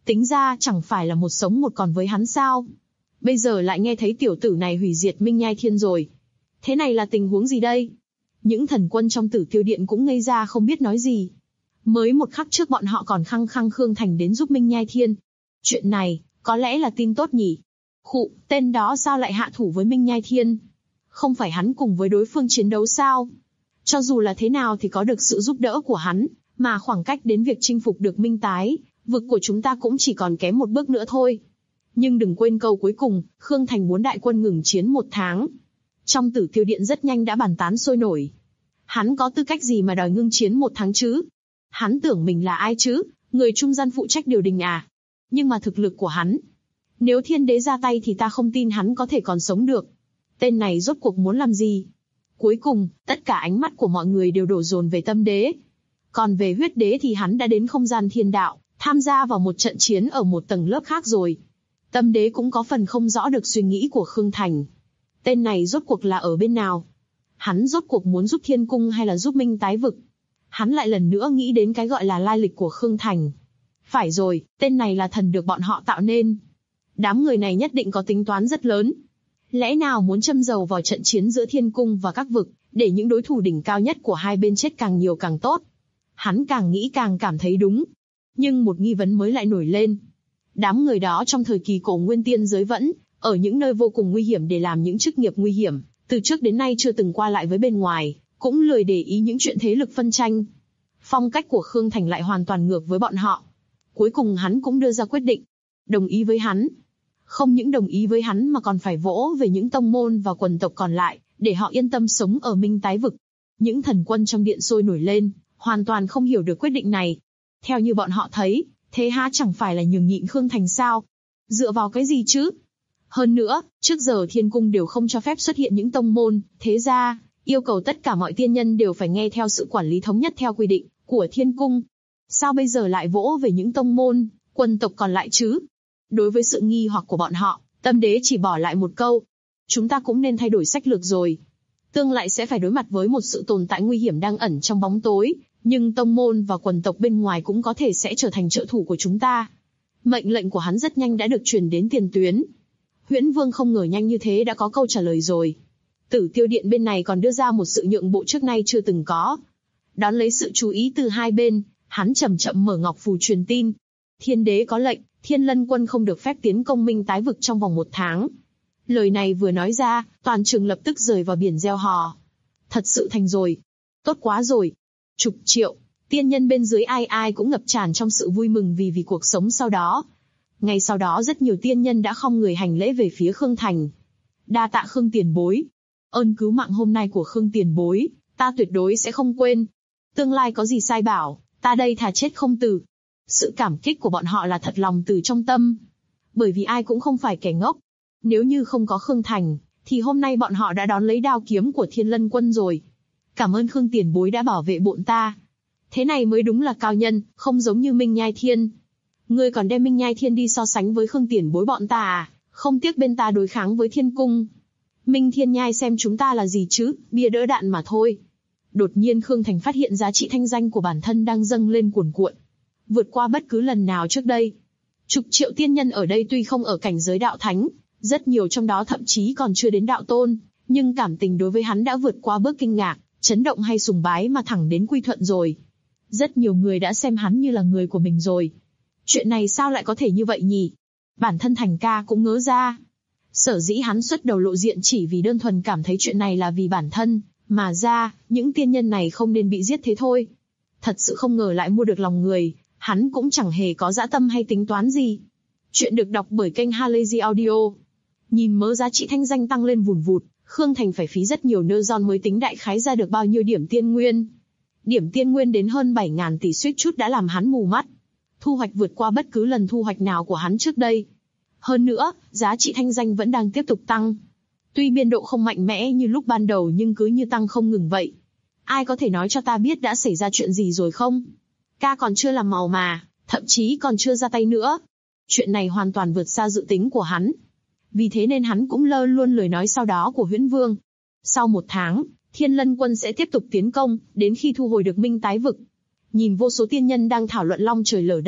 Tính ra chẳng phải là một sống một còn với hắn sao? Bây giờ lại nghe thấy tiểu tử này hủy diệt Minh Nhai Thiên rồi. Thế này là tình huống gì đây? Những thần quân trong Tử Tiêu Điện cũng ngây ra không biết nói gì. Mới một khắc trước bọn họ còn khăng khăng Khương Thành đến giúp Minh Nhai Thiên. Chuyện này, có lẽ là tin tốt nhỉ? Khụ, tên đó sao lại hạ thủ với Minh Nhai Thiên? Không phải hắn cùng với đối phương chiến đấu sao? Cho dù là thế nào thì có được sự giúp đỡ của hắn, mà khoảng cách đến việc chinh phục được Minh Tái, vực của chúng ta cũng chỉ còn kém một bước nữa thôi. Nhưng đừng quên câu cuối cùng, Khương Thành muốn đại quân ngừng chiến 1 tháng. Trong Tử Tiêu Điện rất nhanh đã bàn tán sôi nổi. Hắn có tư cách gì mà đòi ngưng chiến 1 tháng chứ? Hắn tưởng mình là ai chứ? Người trung gian phụ trách điều đình à? Nhưng mà thực lực của hắn, nếu thiên đế ra tay thì ta không tin hắn có thể còn sống được. Tên này rốt cuộc muốn làm gì? Cuối cùng, tất cả ánh mắt của mọi người đều đổ dồn về Tâm Đế. Còn về Huyết Đế thì hắn đã đến không gian thiên đạo, tham gia vào một trận chiến ở một tầng lớp khác rồi. Tâm Đế cũng có phần không rõ được suy nghĩ của Khương Thành. Tên này rốt cuộc là ở bên nào? Hắn rốt cuộc muốn giúp Thiên Cung hay là giúp Minh Tái Vực? Hắn lại lần nữa nghĩ đến cái gọi là lai lịch của Khương Thành. Phải rồi, tên này là thần được bọn họ tạo nên. Đám người này nhất định có tính toán rất lớn. Lẽ nào muốn châm dầu vào trận chiến giữa Thiên Cung và các vực, để những đối thủ đỉnh cao nhất của hai bên chết càng nhiều càng tốt? Hắn càng nghĩ càng cảm thấy đúng. Nhưng một nghi vấn mới lại nổi lên. Đám người đó trong thời kỳ cổ nguyên tiên giới vẫn ở những nơi vô cùng nguy hiểm để làm những chức nghiệp nguy hiểm, từ trước đến nay chưa từng qua lại với bên ngoài, cũng lười để ý những chuyện thế lực phân tranh. Phong cách của Khương Thành lại hoàn toàn ngược với bọn họ. Cuối cùng hắn cũng đưa ra quyết định, đồng ý với hắn. Không những đồng ý với hắn mà còn phải vỗ về những tông môn và quần tộc còn lại, để họ yên tâm sống ở Minh Tái Vực. Những thần quân trong điện sôi nổi lên, hoàn toàn không hiểu được quyết định này. Theo như bọn họ thấy, thế há chẳng phải là nhường nhịn Khương Thành sao? Dựa vào cái gì chứ? Hơn nữa, trước giờ Thiên Cung đều không cho phép xuất hiện những tông môn, thế ra, yêu cầu tất cả mọi tiên nhân đều phải nghe theo sự quản lý thống nhất theo quy định của Thiên Cung. Sao bây giờ lại vỗ về những tông môn, quần tộc còn lại chứ? Đối với sự nghi hoặc của bọn họ, Tâm Đế chỉ bỏ lại một câu. Chúng ta cũng nên thay đổi sách lược rồi. Tương lại sẽ phải đối mặt với một sự tồn tại nguy hiểm đang ẩn trong bóng tối, nhưng tông môn và quần tộc bên ngoài cũng có thể sẽ trở thành trợ thủ của chúng ta. Mệnh lệnh của hắn rất nhanh đã được truyền đến tiền tuyến. Huyễn Vương không ngờ nhanh như thế đã có câu trả lời rồi. Tử Tiêu Điện bên này còn đưa ra một sự nhượng bộ trước nay chưa từng có. Đón lấy sự chú ý từ hai bên, hắn chậm chậm mở ngọc phù truyền tin. Thiên đế có lệnh, Thiên Lân quân không được phép tiến công Minh Tái Vực trong vòng 1 tháng. Lời này vừa nói ra, toàn trường lập tức rời vào biển reo hò. Thật sự thành rồi. Tốt quá rồi. Chục triệu, tiên nhân bên dưới ai ai cũng ngập tràn trong sự vui mừng vì cuộc sống sau đó. Ngay sau đó rất nhiều tiên nhân đã khom người hành lễ về phía Khương Thành. Đa tạ Khương tiền bối. Ơn cứu mạng hôm nay của Khương tiền bối, ta tuyệt đối sẽ không quên. Tương lai có gì sai bảo, ta đây thà chết không từ. Sự cảm kích của bọn họ là thật lòng từ trong tâm. Bởi vì ai cũng không phải kẻ ngốc. Nếu như không có Khương Thành, thì hôm nay bọn họ đã đón lấy đao kiếm của Thiên Lân quân rồi. Cảm ơn Khương tiền bối đã bảo vệ bọn ta. Thế này mới đúng là cao nhân, không giống như Minh Nhai Thiên. Ngươi còn đem Minh Nhai Thiên đi so sánh với Khương tiền bối bọn ta à? Không tiếc bên ta đối kháng với Thiên Cung. Minh Thiên Nhai xem chúng ta là gì chứ, bia đỡ đạn mà thôi. Đột nhiên Khương Thành phát hiện giá trị thanh danh của bản thân đang dâng lên cuồn cuộn, vượt qua bất cứ lần nào trước đây. Chục triệu tiên nhân ở đây tuy không ở cảnh giới đạo thánh, rất nhiều trong đó thậm chí còn chưa đến đạo tôn, nhưng cảm tình đối với hắn đã vượt qua bước kinh ngạc, chấn động hay sùng bái mà thẳng đến quy thuận rồi. Rất nhiều người đã xem hắn như là người của mình rồi. Chuyện này sao lại có thể như vậy nhỉ? Bản thân Thành ca cũng ngớ ra. Sở dĩ hắn xuất đầu lộ diện chỉ vì đơn thuần cảm thấy chuyện này là vì bản thân, mà ra, những tiên nhân này không nên bị giết thế thôi. Thật sự không ngờ lại mua được lòng người, hắn cũng chẳng hề có dã tâm hay tính toán gì. Chuyện được đọc bởi kênh Halazy Audio. Nhìn mớ giá trị thanh danh tăng lên vùn vụt, Khương Thành phải phí rất nhiều nơ giòn mới tính đại khái ra được bao nhiêu điểm tiên nguyên. Điểm tiên nguyên đến hơn 7.000 tỷ suýt chút đã làm hắn mù mắt. Thu hoạch vượt qua bất cứ lần thu hoạch nào của hắn trước đây. Hơn nữa, giá trị thanh danh vẫn đang tiếp tục tăng. Tuy biên độ không mạnh mẽ như lúc ban đầu nhưng cứ như tăng không ngừng vậy. Ai có thể nói cho ta biết đã xảy ra chuyện gì rồi không? Ca còn chưa làm màu mà, thậm chí còn chưa ra tay nữa. Chuyện này hoàn toàn vượt xa dự tính của hắn. Vì thế nên hắn cũng lơ luôn lời nói sau đó của Huyễn Vương. Sau 1 tháng, Thiên Lân quân sẽ tiếp tục tiến công, đến khi thu hồi được Minh Tái Vực. Nhìn vô số tiên nhân đang thảo luận long trời lở đất,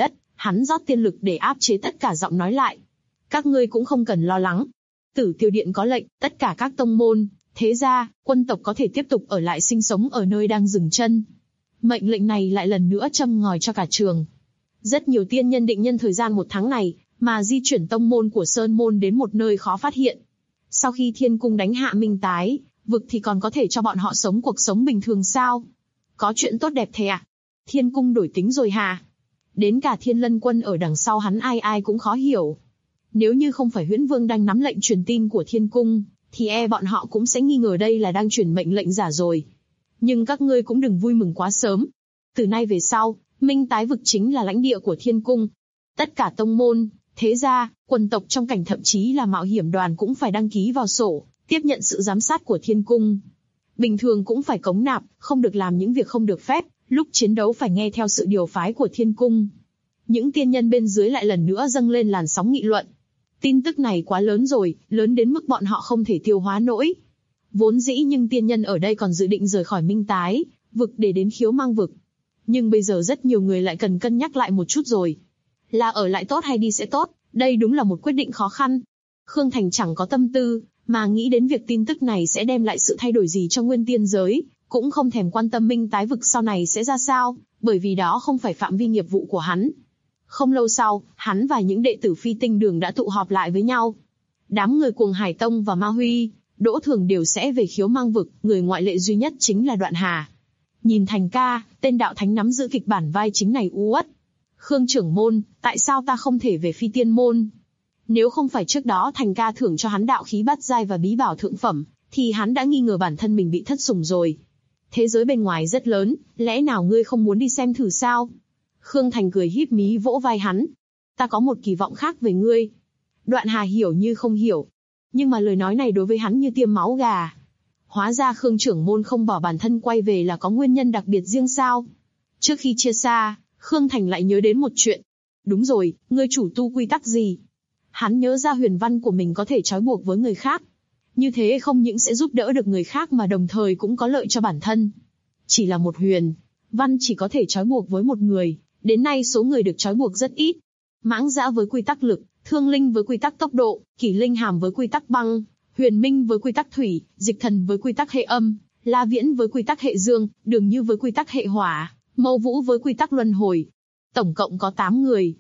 Hắn rót tiên lực để áp chế tất cả giọng nói lại. Các ngươi cũng không cần lo lắng. Tử Tiêu Điện có lệnh, tất cả các tông môn, thế gia, quân tộc có thể tiếp tục ở lại sinh sống ở nơi đang dừng chân. Mệnh lệnh này lại lần nữa châm ngòi cho cả trường. Rất nhiều tiên nhân định nhân thời gian 1 tháng này, mà di chuyển tông môn của Sơn Môn đến một nơi khó phát hiện. Sau khi Thiên Cung đánh hạ Minh Tái vực thì còn có thể cho bọn họ sống cuộc sống bình thường sao? Có chuyện tốt đẹp thế à? Thiên Cung đổi tính rồi hả? Đến cả Thiên Lân Quân ở đằng sau hắn ai ai cũng khó hiểu. Nếu như không phải Huyễn Vương đang nắm lệnh truyền tin của Thiên Cung, thì bọn họ cũng sẽ nghi ngờ đây là đang truyền mệnh lệnh giả rồi. Nhưng các ngươi cũng đừng vui mừng quá sớm. Từ nay về sau, Minh Tái vực chính là lãnh địa của Thiên Cung. Tất cả tông môn, thế gia, quần tộc trong cảnh thậm chí là mạo hiểm đoàn cũng phải đăng ký vào sổ, tiếp nhận sự giám sát của Thiên Cung. Bình thường cũng phải cống nạp, không được làm những việc không được phép, lúc chiến đấu phải nghe theo sự điều phái của Thiên Cung. Những tiên nhân bên dưới lại lần nữa dâng lên làn sóng nghị luận. Tin tức này quá lớn rồi, lớn đến mức bọn họ không thể tiêu hóa nổi. Vốn dĩ nhưng tiên nhân ở đây còn dự định rời khỏi Minh Tái vực để đến Khiếu Mang vực. Nhưng bây giờ rất nhiều người lại cần cân nhắc lại một chút rồi. Là ở lại tốt hay đi sẽ tốt, đây đúng là một quyết định khó khăn. Khương Thành chẳng có tâm tư, mà nghĩ đến việc tin tức này sẽ đem lại sự thay đổi gì cho nguyên tiên giới, cũng không thèm quan tâm Minh Tái vực sau này sẽ ra sao, bởi vì đó không phải phạm vi nghiệp vụ của hắn. Không lâu sau, hắn và những đệ tử Phi Tinh Đường đã tụ họp lại với nhau. Đám người Cuồng Hải Tông và Ma Huy, Đỗ Thường đều sẽ về Khiếu Mang vực, người ngoại lệ duy nhất chính là Đoạn Hà. Nhìn Thành ca, tên đạo thánh nắm giữ kịch bản vai chính này uất. Khương trưởng môn, tại sao ta không thể về Phi Tiên môn? Nếu không phải trước đó Thành ca thưởng cho hắn đạo khí bát giai và bí bảo thượng phẩm, thì hắn đã nghi ngờ bản thân mình bị thất sủng rồi. Thế giới bên ngoài rất lớn, lẽ nào ngươi không muốn đi xem thử sao? Khương Thành cười híp mí vỗ vai hắn. Ta có một kỳ vọng khác về ngươi. Đoạn Hà hiểu như không hiểu. Nhưng mà lời nói này đối với hắn như tiêm máu gà. Hóa ra Khương trưởng môn không bỏ bản thân quay về là có nguyên nhân đặc biệt riêng sao? Trước khi chia xa, Khương Thành lại nhớ đến một chuyện. Đúng rồi, ngươi chủ tu quy tắc gì? Hắn nhớ ra huyền văn của mình có thể trói buộc với người khác. Như thế không những sẽ giúp đỡ được người khác mà đồng thời cũng có lợi cho bản thân. Chỉ là một huyền văn chỉ có thể trói buộc với một người. Đến nay số người được trói buộc rất ít. Mãng Dã với quy tắc lực, Thương Linh với quy tắc tốc độ, Kỷ Linh Hàm với quy tắc băng, Huyền Minh với quy tắc thủy, Dịch Thần với quy tắc hệ âm, La Viễn với quy tắc hệ dương, Đường Như với quy tắc hệ hỏa, Mâu Vũ với quy tắc luân hồi. Tổng cộng có 8 người.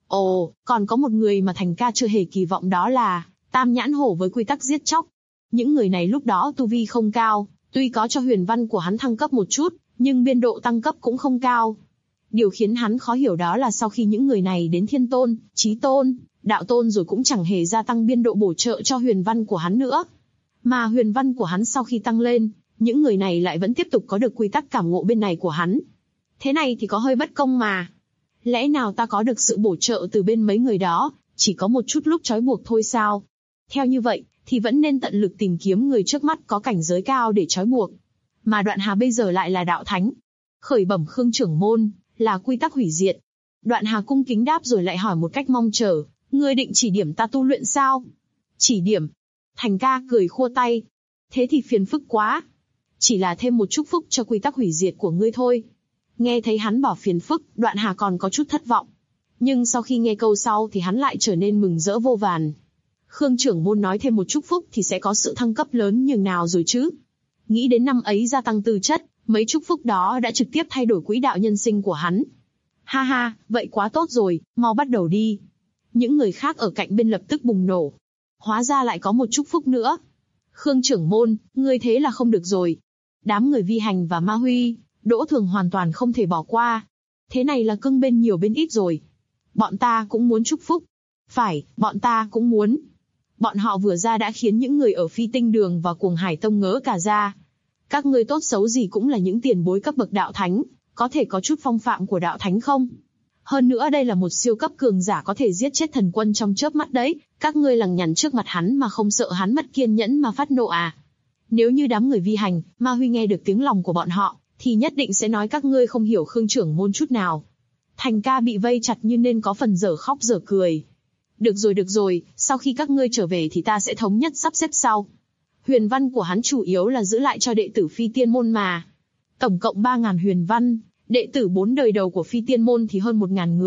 Ồ, còn có một người mà Thành ca chưa hề kỳ vọng, đó là Tam Nhãn Hổ với quy tắc giết chóc. Những người này lúc đó tu vi không cao, tuy có cho huyền văn của hắn thăng cấp một chút, nhưng biên độ tăng cấp cũng không cao. Điều khiến hắn khó hiểu đó là sau khi những người này đến Thiên Tôn, Chí Tôn, Đạo Tôn rồi cũng chẳng hề gia tăng biên độ bổ trợ cho huyền văn của hắn nữa. Mà huyền văn của hắn sau khi tăng lên, những người này lại vẫn tiếp tục có được quy tắc cảm ngộ bên này của hắn. Thế này thì có hơi bất công mà. Lẽ nào ta có được sự bổ trợ từ bên mấy người đó, chỉ có một chút lúc trói buộc thôi sao? Theo như vậy, thì vẫn nên tận lực tìm kiếm người trước mắt có cảnh giới cao để trói buộc. Mà Đoạn Hà bây giờ lại là đạo thánh. Khởi bẩm Khương trưởng môn, là quy tắc hủy diệt. Đoạn Hà cung kính đáp rồi lại hỏi một cách mong chờ, ngươi định chỉ điểm ta tu luyện sao? Chỉ điểm? Thành ca cười khua tay. Thế thì phiền phức quá. Chỉ là thêm một chúc phúc cho quy tắc hủy diệt của ngươi thôi. Nghe thấy hắn bảo phiền phức, Đoạn Hà còn có chút thất vọng. Nhưng sau khi nghe câu sau thì hắn lại trở nên mừng rỡ vô vàn. Khương trưởng môn nói thêm một chúc phúc thì sẽ có sự thăng cấp lớn nhường nào rồi chứ? Nghĩ đến năm ấy gia tăng tư chất, mấy chúc phúc đó đã trực tiếp thay đổi quỹ đạo nhân sinh của hắn. Ha ha, vậy quá tốt rồi, mau bắt đầu đi. Những người khác ở cạnh bên lập tức bùng nổ. Hóa ra lại có một chúc phúc nữa. Khương trưởng môn, ngươi thế là không được rồi. Đám người Vi Hành và Ma Huy, Đỗ Thường hoàn toàn không thể bỏ qua. Thế này là cưng bên nhiều bên ít rồi. Bọn ta cũng muốn chúc phúc. Phải, bọn ta cũng muốn. Bọn họ vừa ra đã khiến những người ở Phi Tinh Đường và Cuồng Hải Tông ngớ cả ra. Các ngươi tốt xấu gì cũng là những tiền bối cấp bậc đạo thánh, có thể có chút phong phạm của đạo thánh không? Hơn nữa đây là một siêu cấp cường giả có thể giết chết thần quân trong chớp mắt đấy, các ngươi lằng nhằng trước mặt hắn mà không sợ hắn mất kiên nhẫn mà phát nộ à? Nếu như đám người Vi Hành, Ma Huy nghe được tiếng lòng của bọn họ, thì nhất định sẽ nói các ngươi không hiểu Khương trưởng môn chút nào. Thành ca bị vây chặt như nên có phần dở khóc dở cười. Được rồi, sau khi các ngươi trở về thì ta sẽ thống nhất sắp xếp sau. Huyền văn của hắn chủ yếu là giữ lại cho đệ tử Phi Tiên môn mà. Tổng cộng 3.000 huyền văn, đệ tử 4 đời đầu của Phi Tiên môn thì hơn 1.000 người,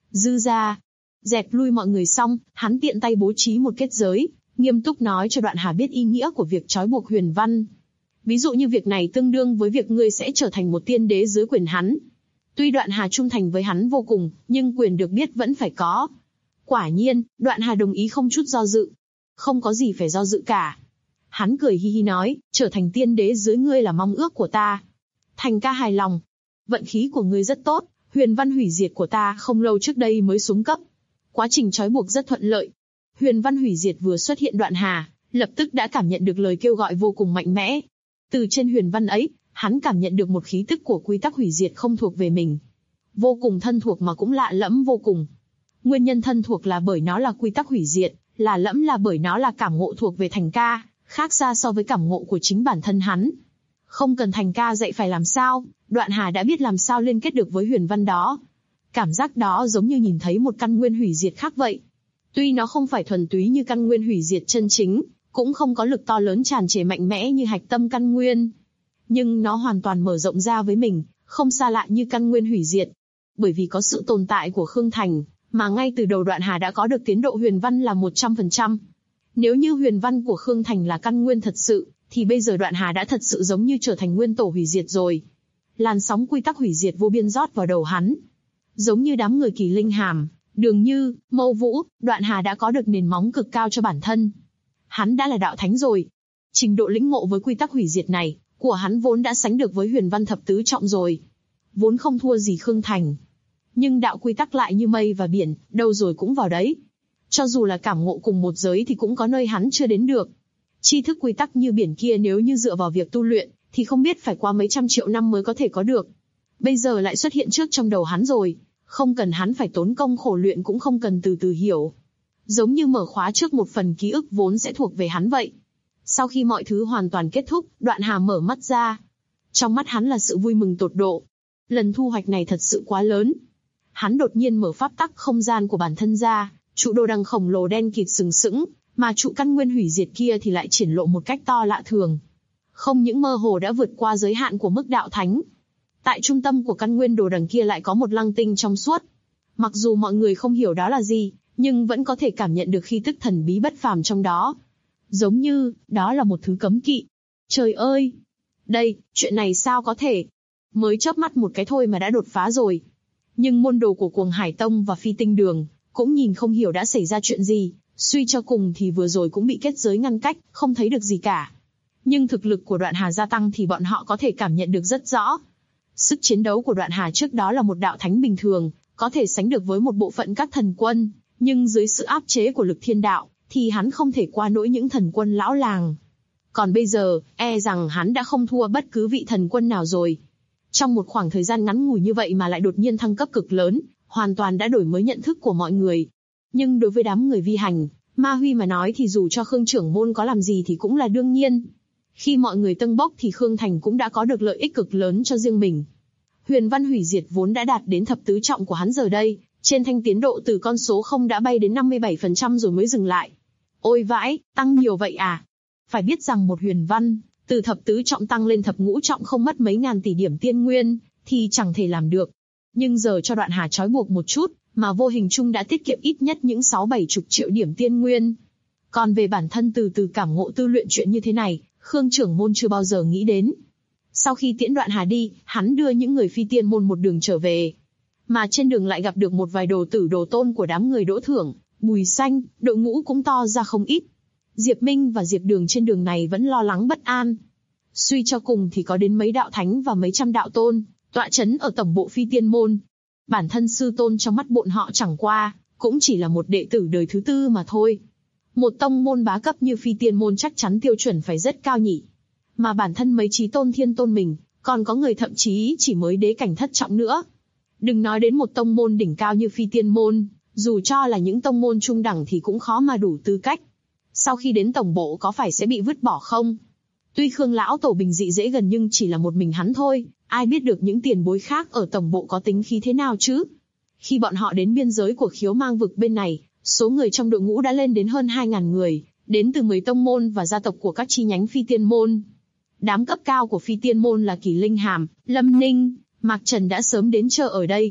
Dư ra. Dẹp lui mọi người xong, hắn tiện tay bố trí một kết giới, nghiêm túc nói cho Đoạn Hà biết ý nghĩa của việc trói buộc Huyền Văn. Ví dụ như việc này tương đương với việc ngươi sẽ trở thành một tiên đế dưới quyền hắn. Tuy Đoạn Hà trung thành với hắn vô cùng, nhưng quyền được biết vẫn phải có. Quả nhiên, Đoạn Hà đồng ý không chút do dự. Không có gì phải do dự cả. Hắn cười hi hi nói, trở thành tiên đế dưới ngươi là mong ước của ta. Thành ca hài lòng. Vận khí của ngươi rất tốt, Huyền Văn hủy diệt của ta không lâu trước đây mới xuống cấp. Quá trình trói buộc rất thuận lợi. Huyền Văn hủy diệt vừa xuất hiện Đoạn Hà, lập tức đã cảm nhận được lời kêu gọi vô cùng mạnh mẽ. Từ trên Huyền Văn ấy, hắn cảm nhận được một khí tức của quy tắc hủy diệt không thuộc về mình. Vô cùng thân thuộc mà cũng lạ lẫm vô cùng. Nguyên nhân thân thuộc là bởi nó là quy tắc hủy diệt, lạ lẫm là bởi nó là cảm ngộ thuộc về Thành ca, khác xa so với cảm ngộ của chính bản thân hắn. Không cần Thành ca dạy phải làm sao, Đoạn Hà đã biết làm sao liên kết được với Huyền Văn đó. Cảm giác đó giống như nhìn thấy một căn nguyên hủy diệt khác vậy. Tuy nó không phải thuần túy như căn nguyên hủy diệt chân chính, cũng không có lực to lớn tràn trề mạnh mẽ như hạch tâm căn nguyên. Nhưng nó hoàn toàn mở rộng ra với mình, không xa lạ như căn nguyên hủy diệt. Bởi vì có sự tồn tại của Khương Thành, mà ngay từ đầu Đoạn Hà đã có được tiến độ Huyền Văn là 100%. Nếu như Huyền Văn của Khương Thành là căn nguyên thật sự, thì bây giờ Đoạn Hà đã thật sự giống như trở thành nguyên tổ hủy diệt rồi. Làn sóng quy tắc hủy diệt vô biên rót vào đầu hắn. Giống như đám người Kỳ Linh Hàm, Đường Như, Mâu Vũ, Đoạn Hà đã có được nền móng cực cao cho bản thân. Hắn đã là đạo thánh rồi. Trình độ lĩnh ngộ với quy tắc hủy diệt này, của hắn vốn đã sánh được với Huyền Văn thập tứ trọng rồi. Vốn không thua gì Khương Thành. Nhưng đạo quy tắc lại như mây và biển, đâu rồi cũng vào đấy. Cho dù là cảm ngộ cùng một giới thì cũng có nơi hắn chưa đến được. Tri thức quy tắc như biển kia nếu như dựa vào việc tu luyện, thì không biết phải qua mấy trăm triệu năm mới có thể có được. Bây giờ lại xuất hiện trước trong đầu hắn rồi. Không cần hắn phải tốn công khổ luyện cũng không cần từ từ hiểu. Giống như mở khóa trước một phần ký ức vốn sẽ thuộc về hắn vậy. Sau khi mọi thứ hoàn toàn kết thúc, Đoạn Hà mở mắt ra. Trong mắt hắn là sự vui mừng tột độ. Lần thu hoạch này thật sự quá lớn. Hắn đột nhiên mở pháp tắc không gian của bản thân ra, trụ đồ đằng khổng lồ đen kịt sừng sững, mà trụ căn nguyên hủy diệt kia thì lại triển lộ một cách to lạ thường. Không những mơ hồ đã vượt qua giới hạn của mức đạo thánh. Tại trung tâm của căn nguyên đồ đằng kia lại có một lăng tinh trong suốt. Mặc dù mọi người không hiểu đó là gì, nhưng vẫn có thể cảm nhận được khí tức thần bí bất phàm trong đó. Giống như, đó là một thứ cấm kỵ. Trời ơi! Đây, chuyện này sao có thể? Mới chớp mắt một cái thôi mà đã đột phá rồi. Nhưng môn đồ của Cuồng Hải Tông và Phi Tinh Đường, cũng nhìn không hiểu đã xảy ra chuyện gì, suy cho cùng thì vừa rồi cũng bị kết giới ngăn cách, không thấy được gì cả. Nhưng thực lực của Đoạn Hà gia tăng thì bọn họ có thể cảm nhận được rất rõ. Sức chiến đấu của Đoạn Hà trước đó là một đạo thánh bình thường, có thể sánh được với một bộ phận các thần quân, nhưng dưới sự áp chế của lực thiên đạo, thì hắn không thể qua nổi những thần quân lão làng. Còn bây giờ, e rằng hắn đã không thua bất cứ vị thần quân nào rồi. Trong một khoảng thời gian ngắn ngủi như vậy mà lại đột nhiên thăng cấp cực lớn, hoàn toàn đã đổi mới nhận thức của mọi người. Nhưng đối với đám người Vi Hành, Ma Huy mà nói thì dù cho Khương trưởng môn có làm gì thì cũng là đương nhiên. Khi mọi người tâng bốc thì Khương Thành cũng đã có được lợi ích cực lớn cho riêng mình. Huyền Văn hủy diệt vốn đã đạt đến thập tứ trọng của hắn giờ đây, trên thanh tiến độ từ con số 0 đã bay đến 57% rồi mới dừng lại. Ôi vãi, tăng nhiều vậy à? Phải biết rằng một Huyền Văn, từ thập tứ trọng tăng lên thập ngũ trọng không mất mấy ngàn tỷ điểm tiên nguyên, thì chẳng thể làm được. Nhưng giờ cho Đoạn Hà trói buộc một chút, mà vô hình chung đã tiết kiệm ít nhất những 6-70 triệu điểm tiên nguyên. Còn về bản thân từ từ cảm ngộ tư luyện chuyện như thế này, Khương trưởng môn chưa bao giờ nghĩ đến. Sau khi tiễn Đoạn Hà đi, hắn đưa những người Phi Tiên môn một đường trở về. Mà trên đường lại gặp được một vài đồ tử đồ tôn của đám người Đỗ Thưởng, Bùi Xanh, đội ngũ cũng to ra không ít. Diệp Minh và Diệp Đường trên đường này vẫn lo lắng bất an. Suy cho cùng thì có đến mấy đạo thánh và mấy trăm đạo tôn, tọa chấn ở tổng bộ Phi Tiên môn. Bản thân sư tôn trong mắt bọn họ chẳng qua, cũng chỉ là một đệ tử đời thứ tư mà thôi. Một tông môn bá cấp như Phi Tiên môn chắc chắn tiêu chuẩn phải rất cao nhỉ. Mà bản thân mấy chí tôn thiên tôn mình, còn có người thậm chí chỉ mới đế cảnh thất trọng nữa. Đừng nói đến một tông môn đỉnh cao như Phi Tiên môn, dù cho là những tông môn trung đẳng thì cũng khó mà đủ tư cách. Sau khi đến tổng bộ có phải sẽ bị vứt bỏ không? Tuy Khương lão tổ bình dị dễ gần nhưng chỉ là một mình hắn thôi, ai biết được những tiền bối khác ở tổng bộ có tính khí thế nào chứ? Khi bọn họ đến biên giới của Khiếu Mang vực bên này, số người trong đội ngũ đã lên đến hơn 2.000 người, đến từ 10 tông môn và gia tộc của các chi nhánh Phi Tiên môn. Đám cấp cao của Phi Tiên môn là Kỳ Linh Hàm, Lâm Ninh, Mạc Trần đã sớm đến chờ ở đây.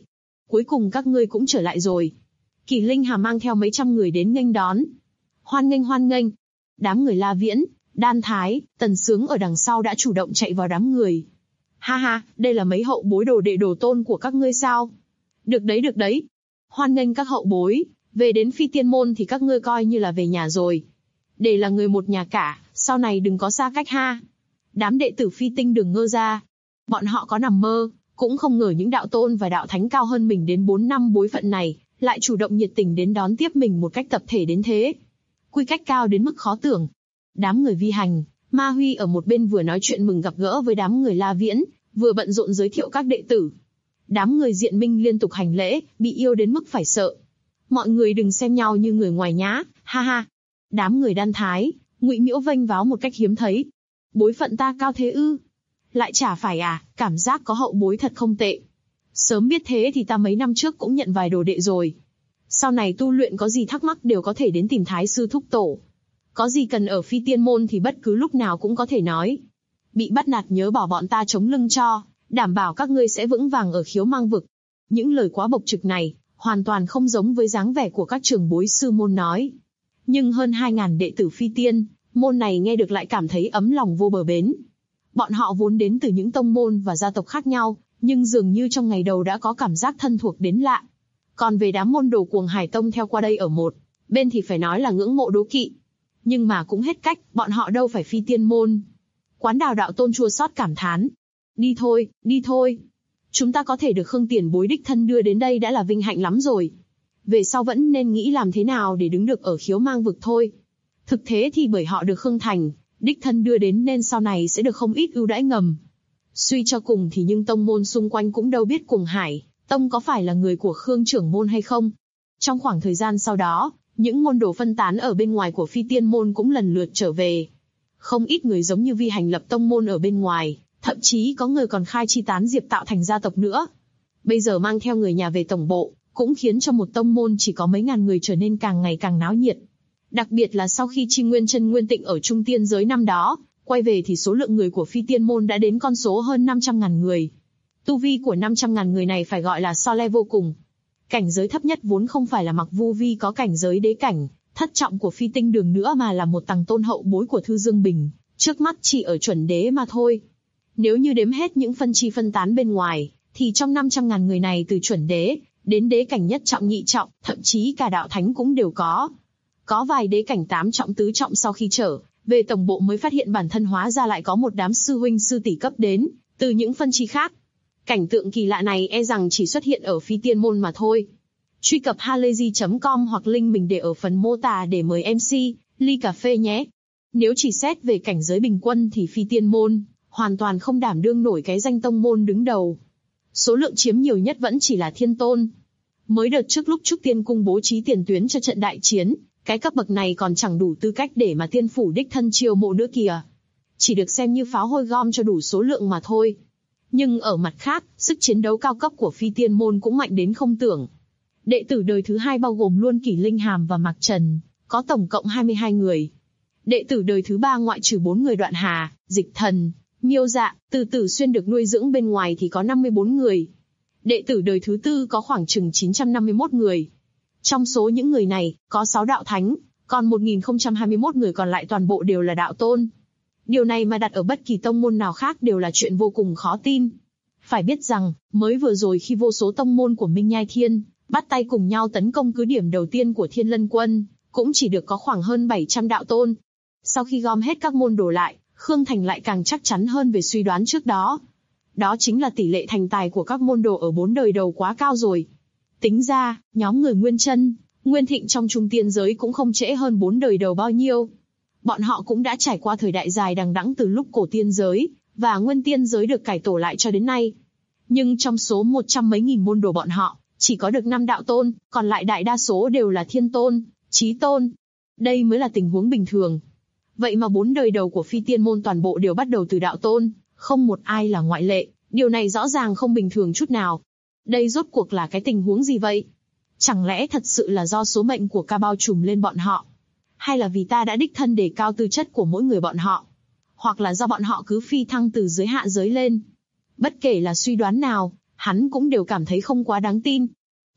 cuối cùng các ngươi cũng trở lại rồi. Kỷ Linh Hàm mang theo mấy trăm người đến nghênh đón. Hoan nghênh hoan nghênh. Đám người La Viễn, Đan Thái, Tần Sướng ở đằng sau đã chủ động chạy vào đám người. Ha ha, đây là mấy hậu bối đồ đệ đồ tôn của các ngươi sao? Được đấy được đấy. Hoan nghênh các hậu bối, về đến Phi Tiên Môn thì các ngươi coi như là về nhà rồi. Để là người một nhà cả, sau này đừng có xa cách ha. Đám đệ tử Phi Tinh đừng ngơ ra. Bọn họ có nằm mơ, cũng không ngờ những đạo tôn và đạo thánh cao hơn mình đến 4 năm bối phận này, lại chủ động nhiệt tình đến đón tiếp mình một cách tập thể đến thế. Quy cách cao đến mức khó tưởng. Đám người Vi Hành, Ma Huy ở một bên vừa nói chuyện mừng gặp gỡ với đám người La Viễn, vừa bận rộn giới thiệu các đệ tử. Đám người Diện Minh liên tục hành lễ, bị yêu đến mức phải sợ. Mọi người đừng xem nhau như người ngoài nhá, ha ha. Đám người Đan Thái, Ngụy Miễu vênh váo một cách hiếm thấy. Bối phận ta cao thế ư? Lại chả phải à, cảm giác có hậu bối thật không tệ. Sớm biết thế thì ta mấy năm trước cũng nhận vài đồ đệ rồi. Sau này tu luyện có gì thắc mắc đều có thể đến tìm Thái sư thúc tổ. Có gì cần ở Phi Tiên Môn thì bất cứ lúc nào cũng có thể nói. Bị bắt nạt nhớ bỏ bọn ta chống lưng cho, đảm bảo các ngươi sẽ vững vàng ở Khiếu Mang vực. Những lời quá bộc trực này, hoàn toàn không giống với dáng vẻ của các trưởng bối sư môn nói. Nhưng hơn 2.000 đệ tử Phi Tiên Môn này nghe được lại cảm thấy ấm lòng vô bờ bến. Bọn họ vốn đến từ những tông môn và gia tộc khác nhau, nhưng dường như trong ngày đầu đã có cảm giác thân thuộc đến lạ. Còn về đám môn đồ Cuồng Hải Tông theo qua đây ở một bên thì phải nói là ngưỡng mộ đố kỵ. Nhưng mà cũng hết cách, bọn họ đâu phải Phi Tiên Môn. Quán Đào đạo tôn chua xót cảm thán. Đi thôi, đi thôi. Chúng ta có thể được Khương tiền bối đích thân đưa đến đây đã là vinh hạnh lắm rồi. Về sau vẫn nên nghĩ làm thế nào để đứng được ở Khiếu Mang vực thôi. Thực thế thì bởi họ được Khương Thành đích thân đưa đến nên sau này sẽ được không ít ưu đãi ngầm. Suy cho cùng thì nhưng tông môn xung quanh cũng đâu biết Cuồng Hải Tông có phải là người của Khương trưởng môn hay không. Trong khoảng thời gian sau đó, những môn đồ phân tán ở bên ngoài của Phi Tiên Môn cũng lần lượt trở về. Không ít người giống như Vi Hành lập tông môn ở bên ngoài, thậm chí có người còn khai chi tán diệp tạo thành gia tộc nữa. Bây giờ mang theo người nhà về tổng bộ, cũng khiến cho một tông môn chỉ có mấy ngàn người trở nên càng ngày càng náo nhiệt. Đặc biệt là sau khi Chi Nguyên Chân Nguyên Tịnh ở Trung Tiên giới năm đó quay về thì số lượng người của Phi Tiên Môn đã đến con số hơn 500.000 người. Tu vi của 500.000 người này phải gọi là so le vô cùng. Cảnh giới thấp nhất vốn không phải là Mặc Vu Vi có cảnh giới đế cảnh thất trọng của Phi Tinh Đường nữa mà là một tầng tôn hậu bối của Thư Dương Bình, trước mắt chỉ ở chuẩn đế mà thôi. Nếu như đếm hết những phân chi phân tán bên ngoài, thì trong 500.000 người này từ chuẩn đế đến đế cảnh nhất trọng nhị trọng, thậm chí cả đạo thánh cũng đều có. Có vài đế cảnh 8 trọng tứ trọng sau khi trở về tổng bộ mới phát hiện bản thân hóa ra lại có một đám sư huynh sư tỷ cấp đến từ những phân chi khác. Cảnh tượng kỳ lạ này e rằng chỉ xuất hiện ở Phi Tiên Môn mà thôi. Truy cập halayzi.com hoặc link mình để ở phần mô tả để mời MC ly cà phê nhé. Nếu chỉ xét về cảnh giới bình quân thì Phi Tiên Môn hoàn toàn không đảm đương nổi cái danh tông môn đứng đầu. Số lượng chiếm nhiều nhất vẫn chỉ là Thiên Tôn. Mới đợt trước lúc Trúc Tiên Cung bố trí tiền tuyến cho trận đại chiến, cái cấp bậc này còn chẳng đủ tư cách để mà Tiên Phủ đích thân chiêu mộ nữa kìa. Chỉ được xem như pháo hôi gom cho đủ số lượng mà thôi. Nhưng ở mặt khác, sức chiến đấu cao cấp của Phi Tiên Môn cũng mạnh đến không tưởng. Đệ tử đời thứ 2 bao gồm luôn Kỷ Linh Hàm và Mạc Trần, có tổng cộng 22 người. Đệ tử đời thứ 3 ngoại trừ 4 người Đoạn Hà, Dịch Thần, Miêu Dạ, Từ Tử Xuyên được nuôi dưỡng bên ngoài thì có 54 người. Đệ tử đời thứ 4 có khoảng chừng 951 người. Trong số những người này, có 6 đạo thánh, còn 1021 người còn lại toàn bộ đều là đạo tôn. Điều này mà đặt ở bất kỳ tông môn nào khác đều là chuyện vô cùng khó tin. Phải biết rằng, mới vừa rồi khi vô số tông môn của Minh Nhai Thiên bắt tay cùng nhau tấn công cứ điểm đầu tiên của Thiên Lân Quân, cũng chỉ được có khoảng hơn 700 đạo tôn. Sau khi gom hết các môn đồ lại, Khương Thành lại càng chắc chắn hơn về suy đoán trước đó. Đó chính là tỷ lệ thành tài của các môn đồ ở 4 đời đầu quá cao rồi. Tính ra, nhóm người Nguyên Chân, Nguyên Thịnh trong Trung Tiên giới cũng không trễ hơn 4 đời đầu bao nhiêu. Bọn họ cũng đã trải qua thời đại dài đằng đẵng từ lúc cổ tiên giới và Nguyên Tiên giới được cải tổ lại cho đến nay. Nhưng trong số 100 mấy nghìn môn đồ bọn họ, chỉ có được 5 đạo tôn, còn lại đại đa số đều là Thiên Tôn, Chí Tôn. Đây mới là tình huống bình thường. Vậy mà 4 đời đầu của Phi Tiên Môn toàn bộ đều bắt đầu từ đạo tôn, không một ai là ngoại lệ, điều này rõ ràng không bình thường chút nào. Đây rốt cuộc là cái tình huống gì vậy? Chẳng lẽ thật sự là do số mệnh của ca bao trùm lên bọn họ? Hay là vì ta đã đích thân đề cao tư chất của mỗi người bọn họ? Hoặc là do bọn họ cứ phi thăng từ dưới hạ giới lên? Bất kể là suy đoán nào, hắn cũng đều cảm thấy không quá đáng tin.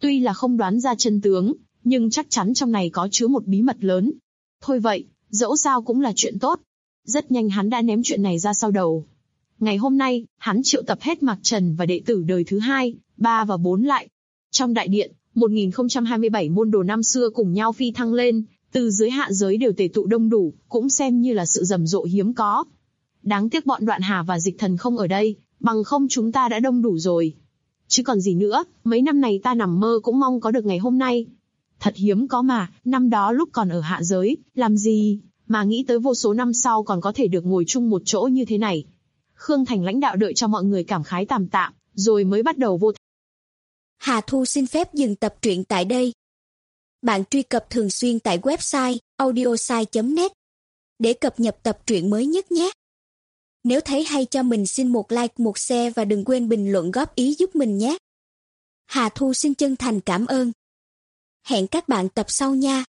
Tuy là không đoán ra chân tướng, nhưng chắc chắn trong này có chứa một bí mật lớn. Thôi vậy, dẫu sao cũng là chuyện tốt. Rất nhanh hắn đã ném chuyện này ra sau đầu. Ngày hôm nay, hắn triệu tập hết Mạc Trần và đệ tử đời thứ 2, 3 và 4 lại. Trong đại điện, 1027 môn đồ năm xưa cùng nhau phi thăng lên, từ dưới hạ giới đều tề tụ đông đủ, cũng xem như là sự rầm rộ hiếm có. Đáng tiếc bọn Đoạn Hà và Dịch Thần không ở đây, bằng không chúng ta đã đông đủ rồi. Chứ còn gì nữa, mấy năm này ta nằm mơ cũng mong có được ngày hôm nay. Thật hiếm có mà, năm đó lúc còn ở hạ giới, làm gì, mà nghĩ tới vô số năm sau còn có thể được ngồi chung một chỗ như thế này. Khương Thành lãnh đạo đợi cho mọi người cảm khái tạm tạm, rồi mới bắt đầu vô. Hà Thu xin phép dừng tập truyện tại đây. Bạn truy cập thường xuyên tại website audiosai.net để cập nhật tập truyện mới nhất nhé. Nếu thấy hay cho mình xin một like, một share và đừng quên bình luận góp ý giúp mình nhé. Hà Thu xin chân thành cảm ơn. Hẹn các bạn tập sau nha.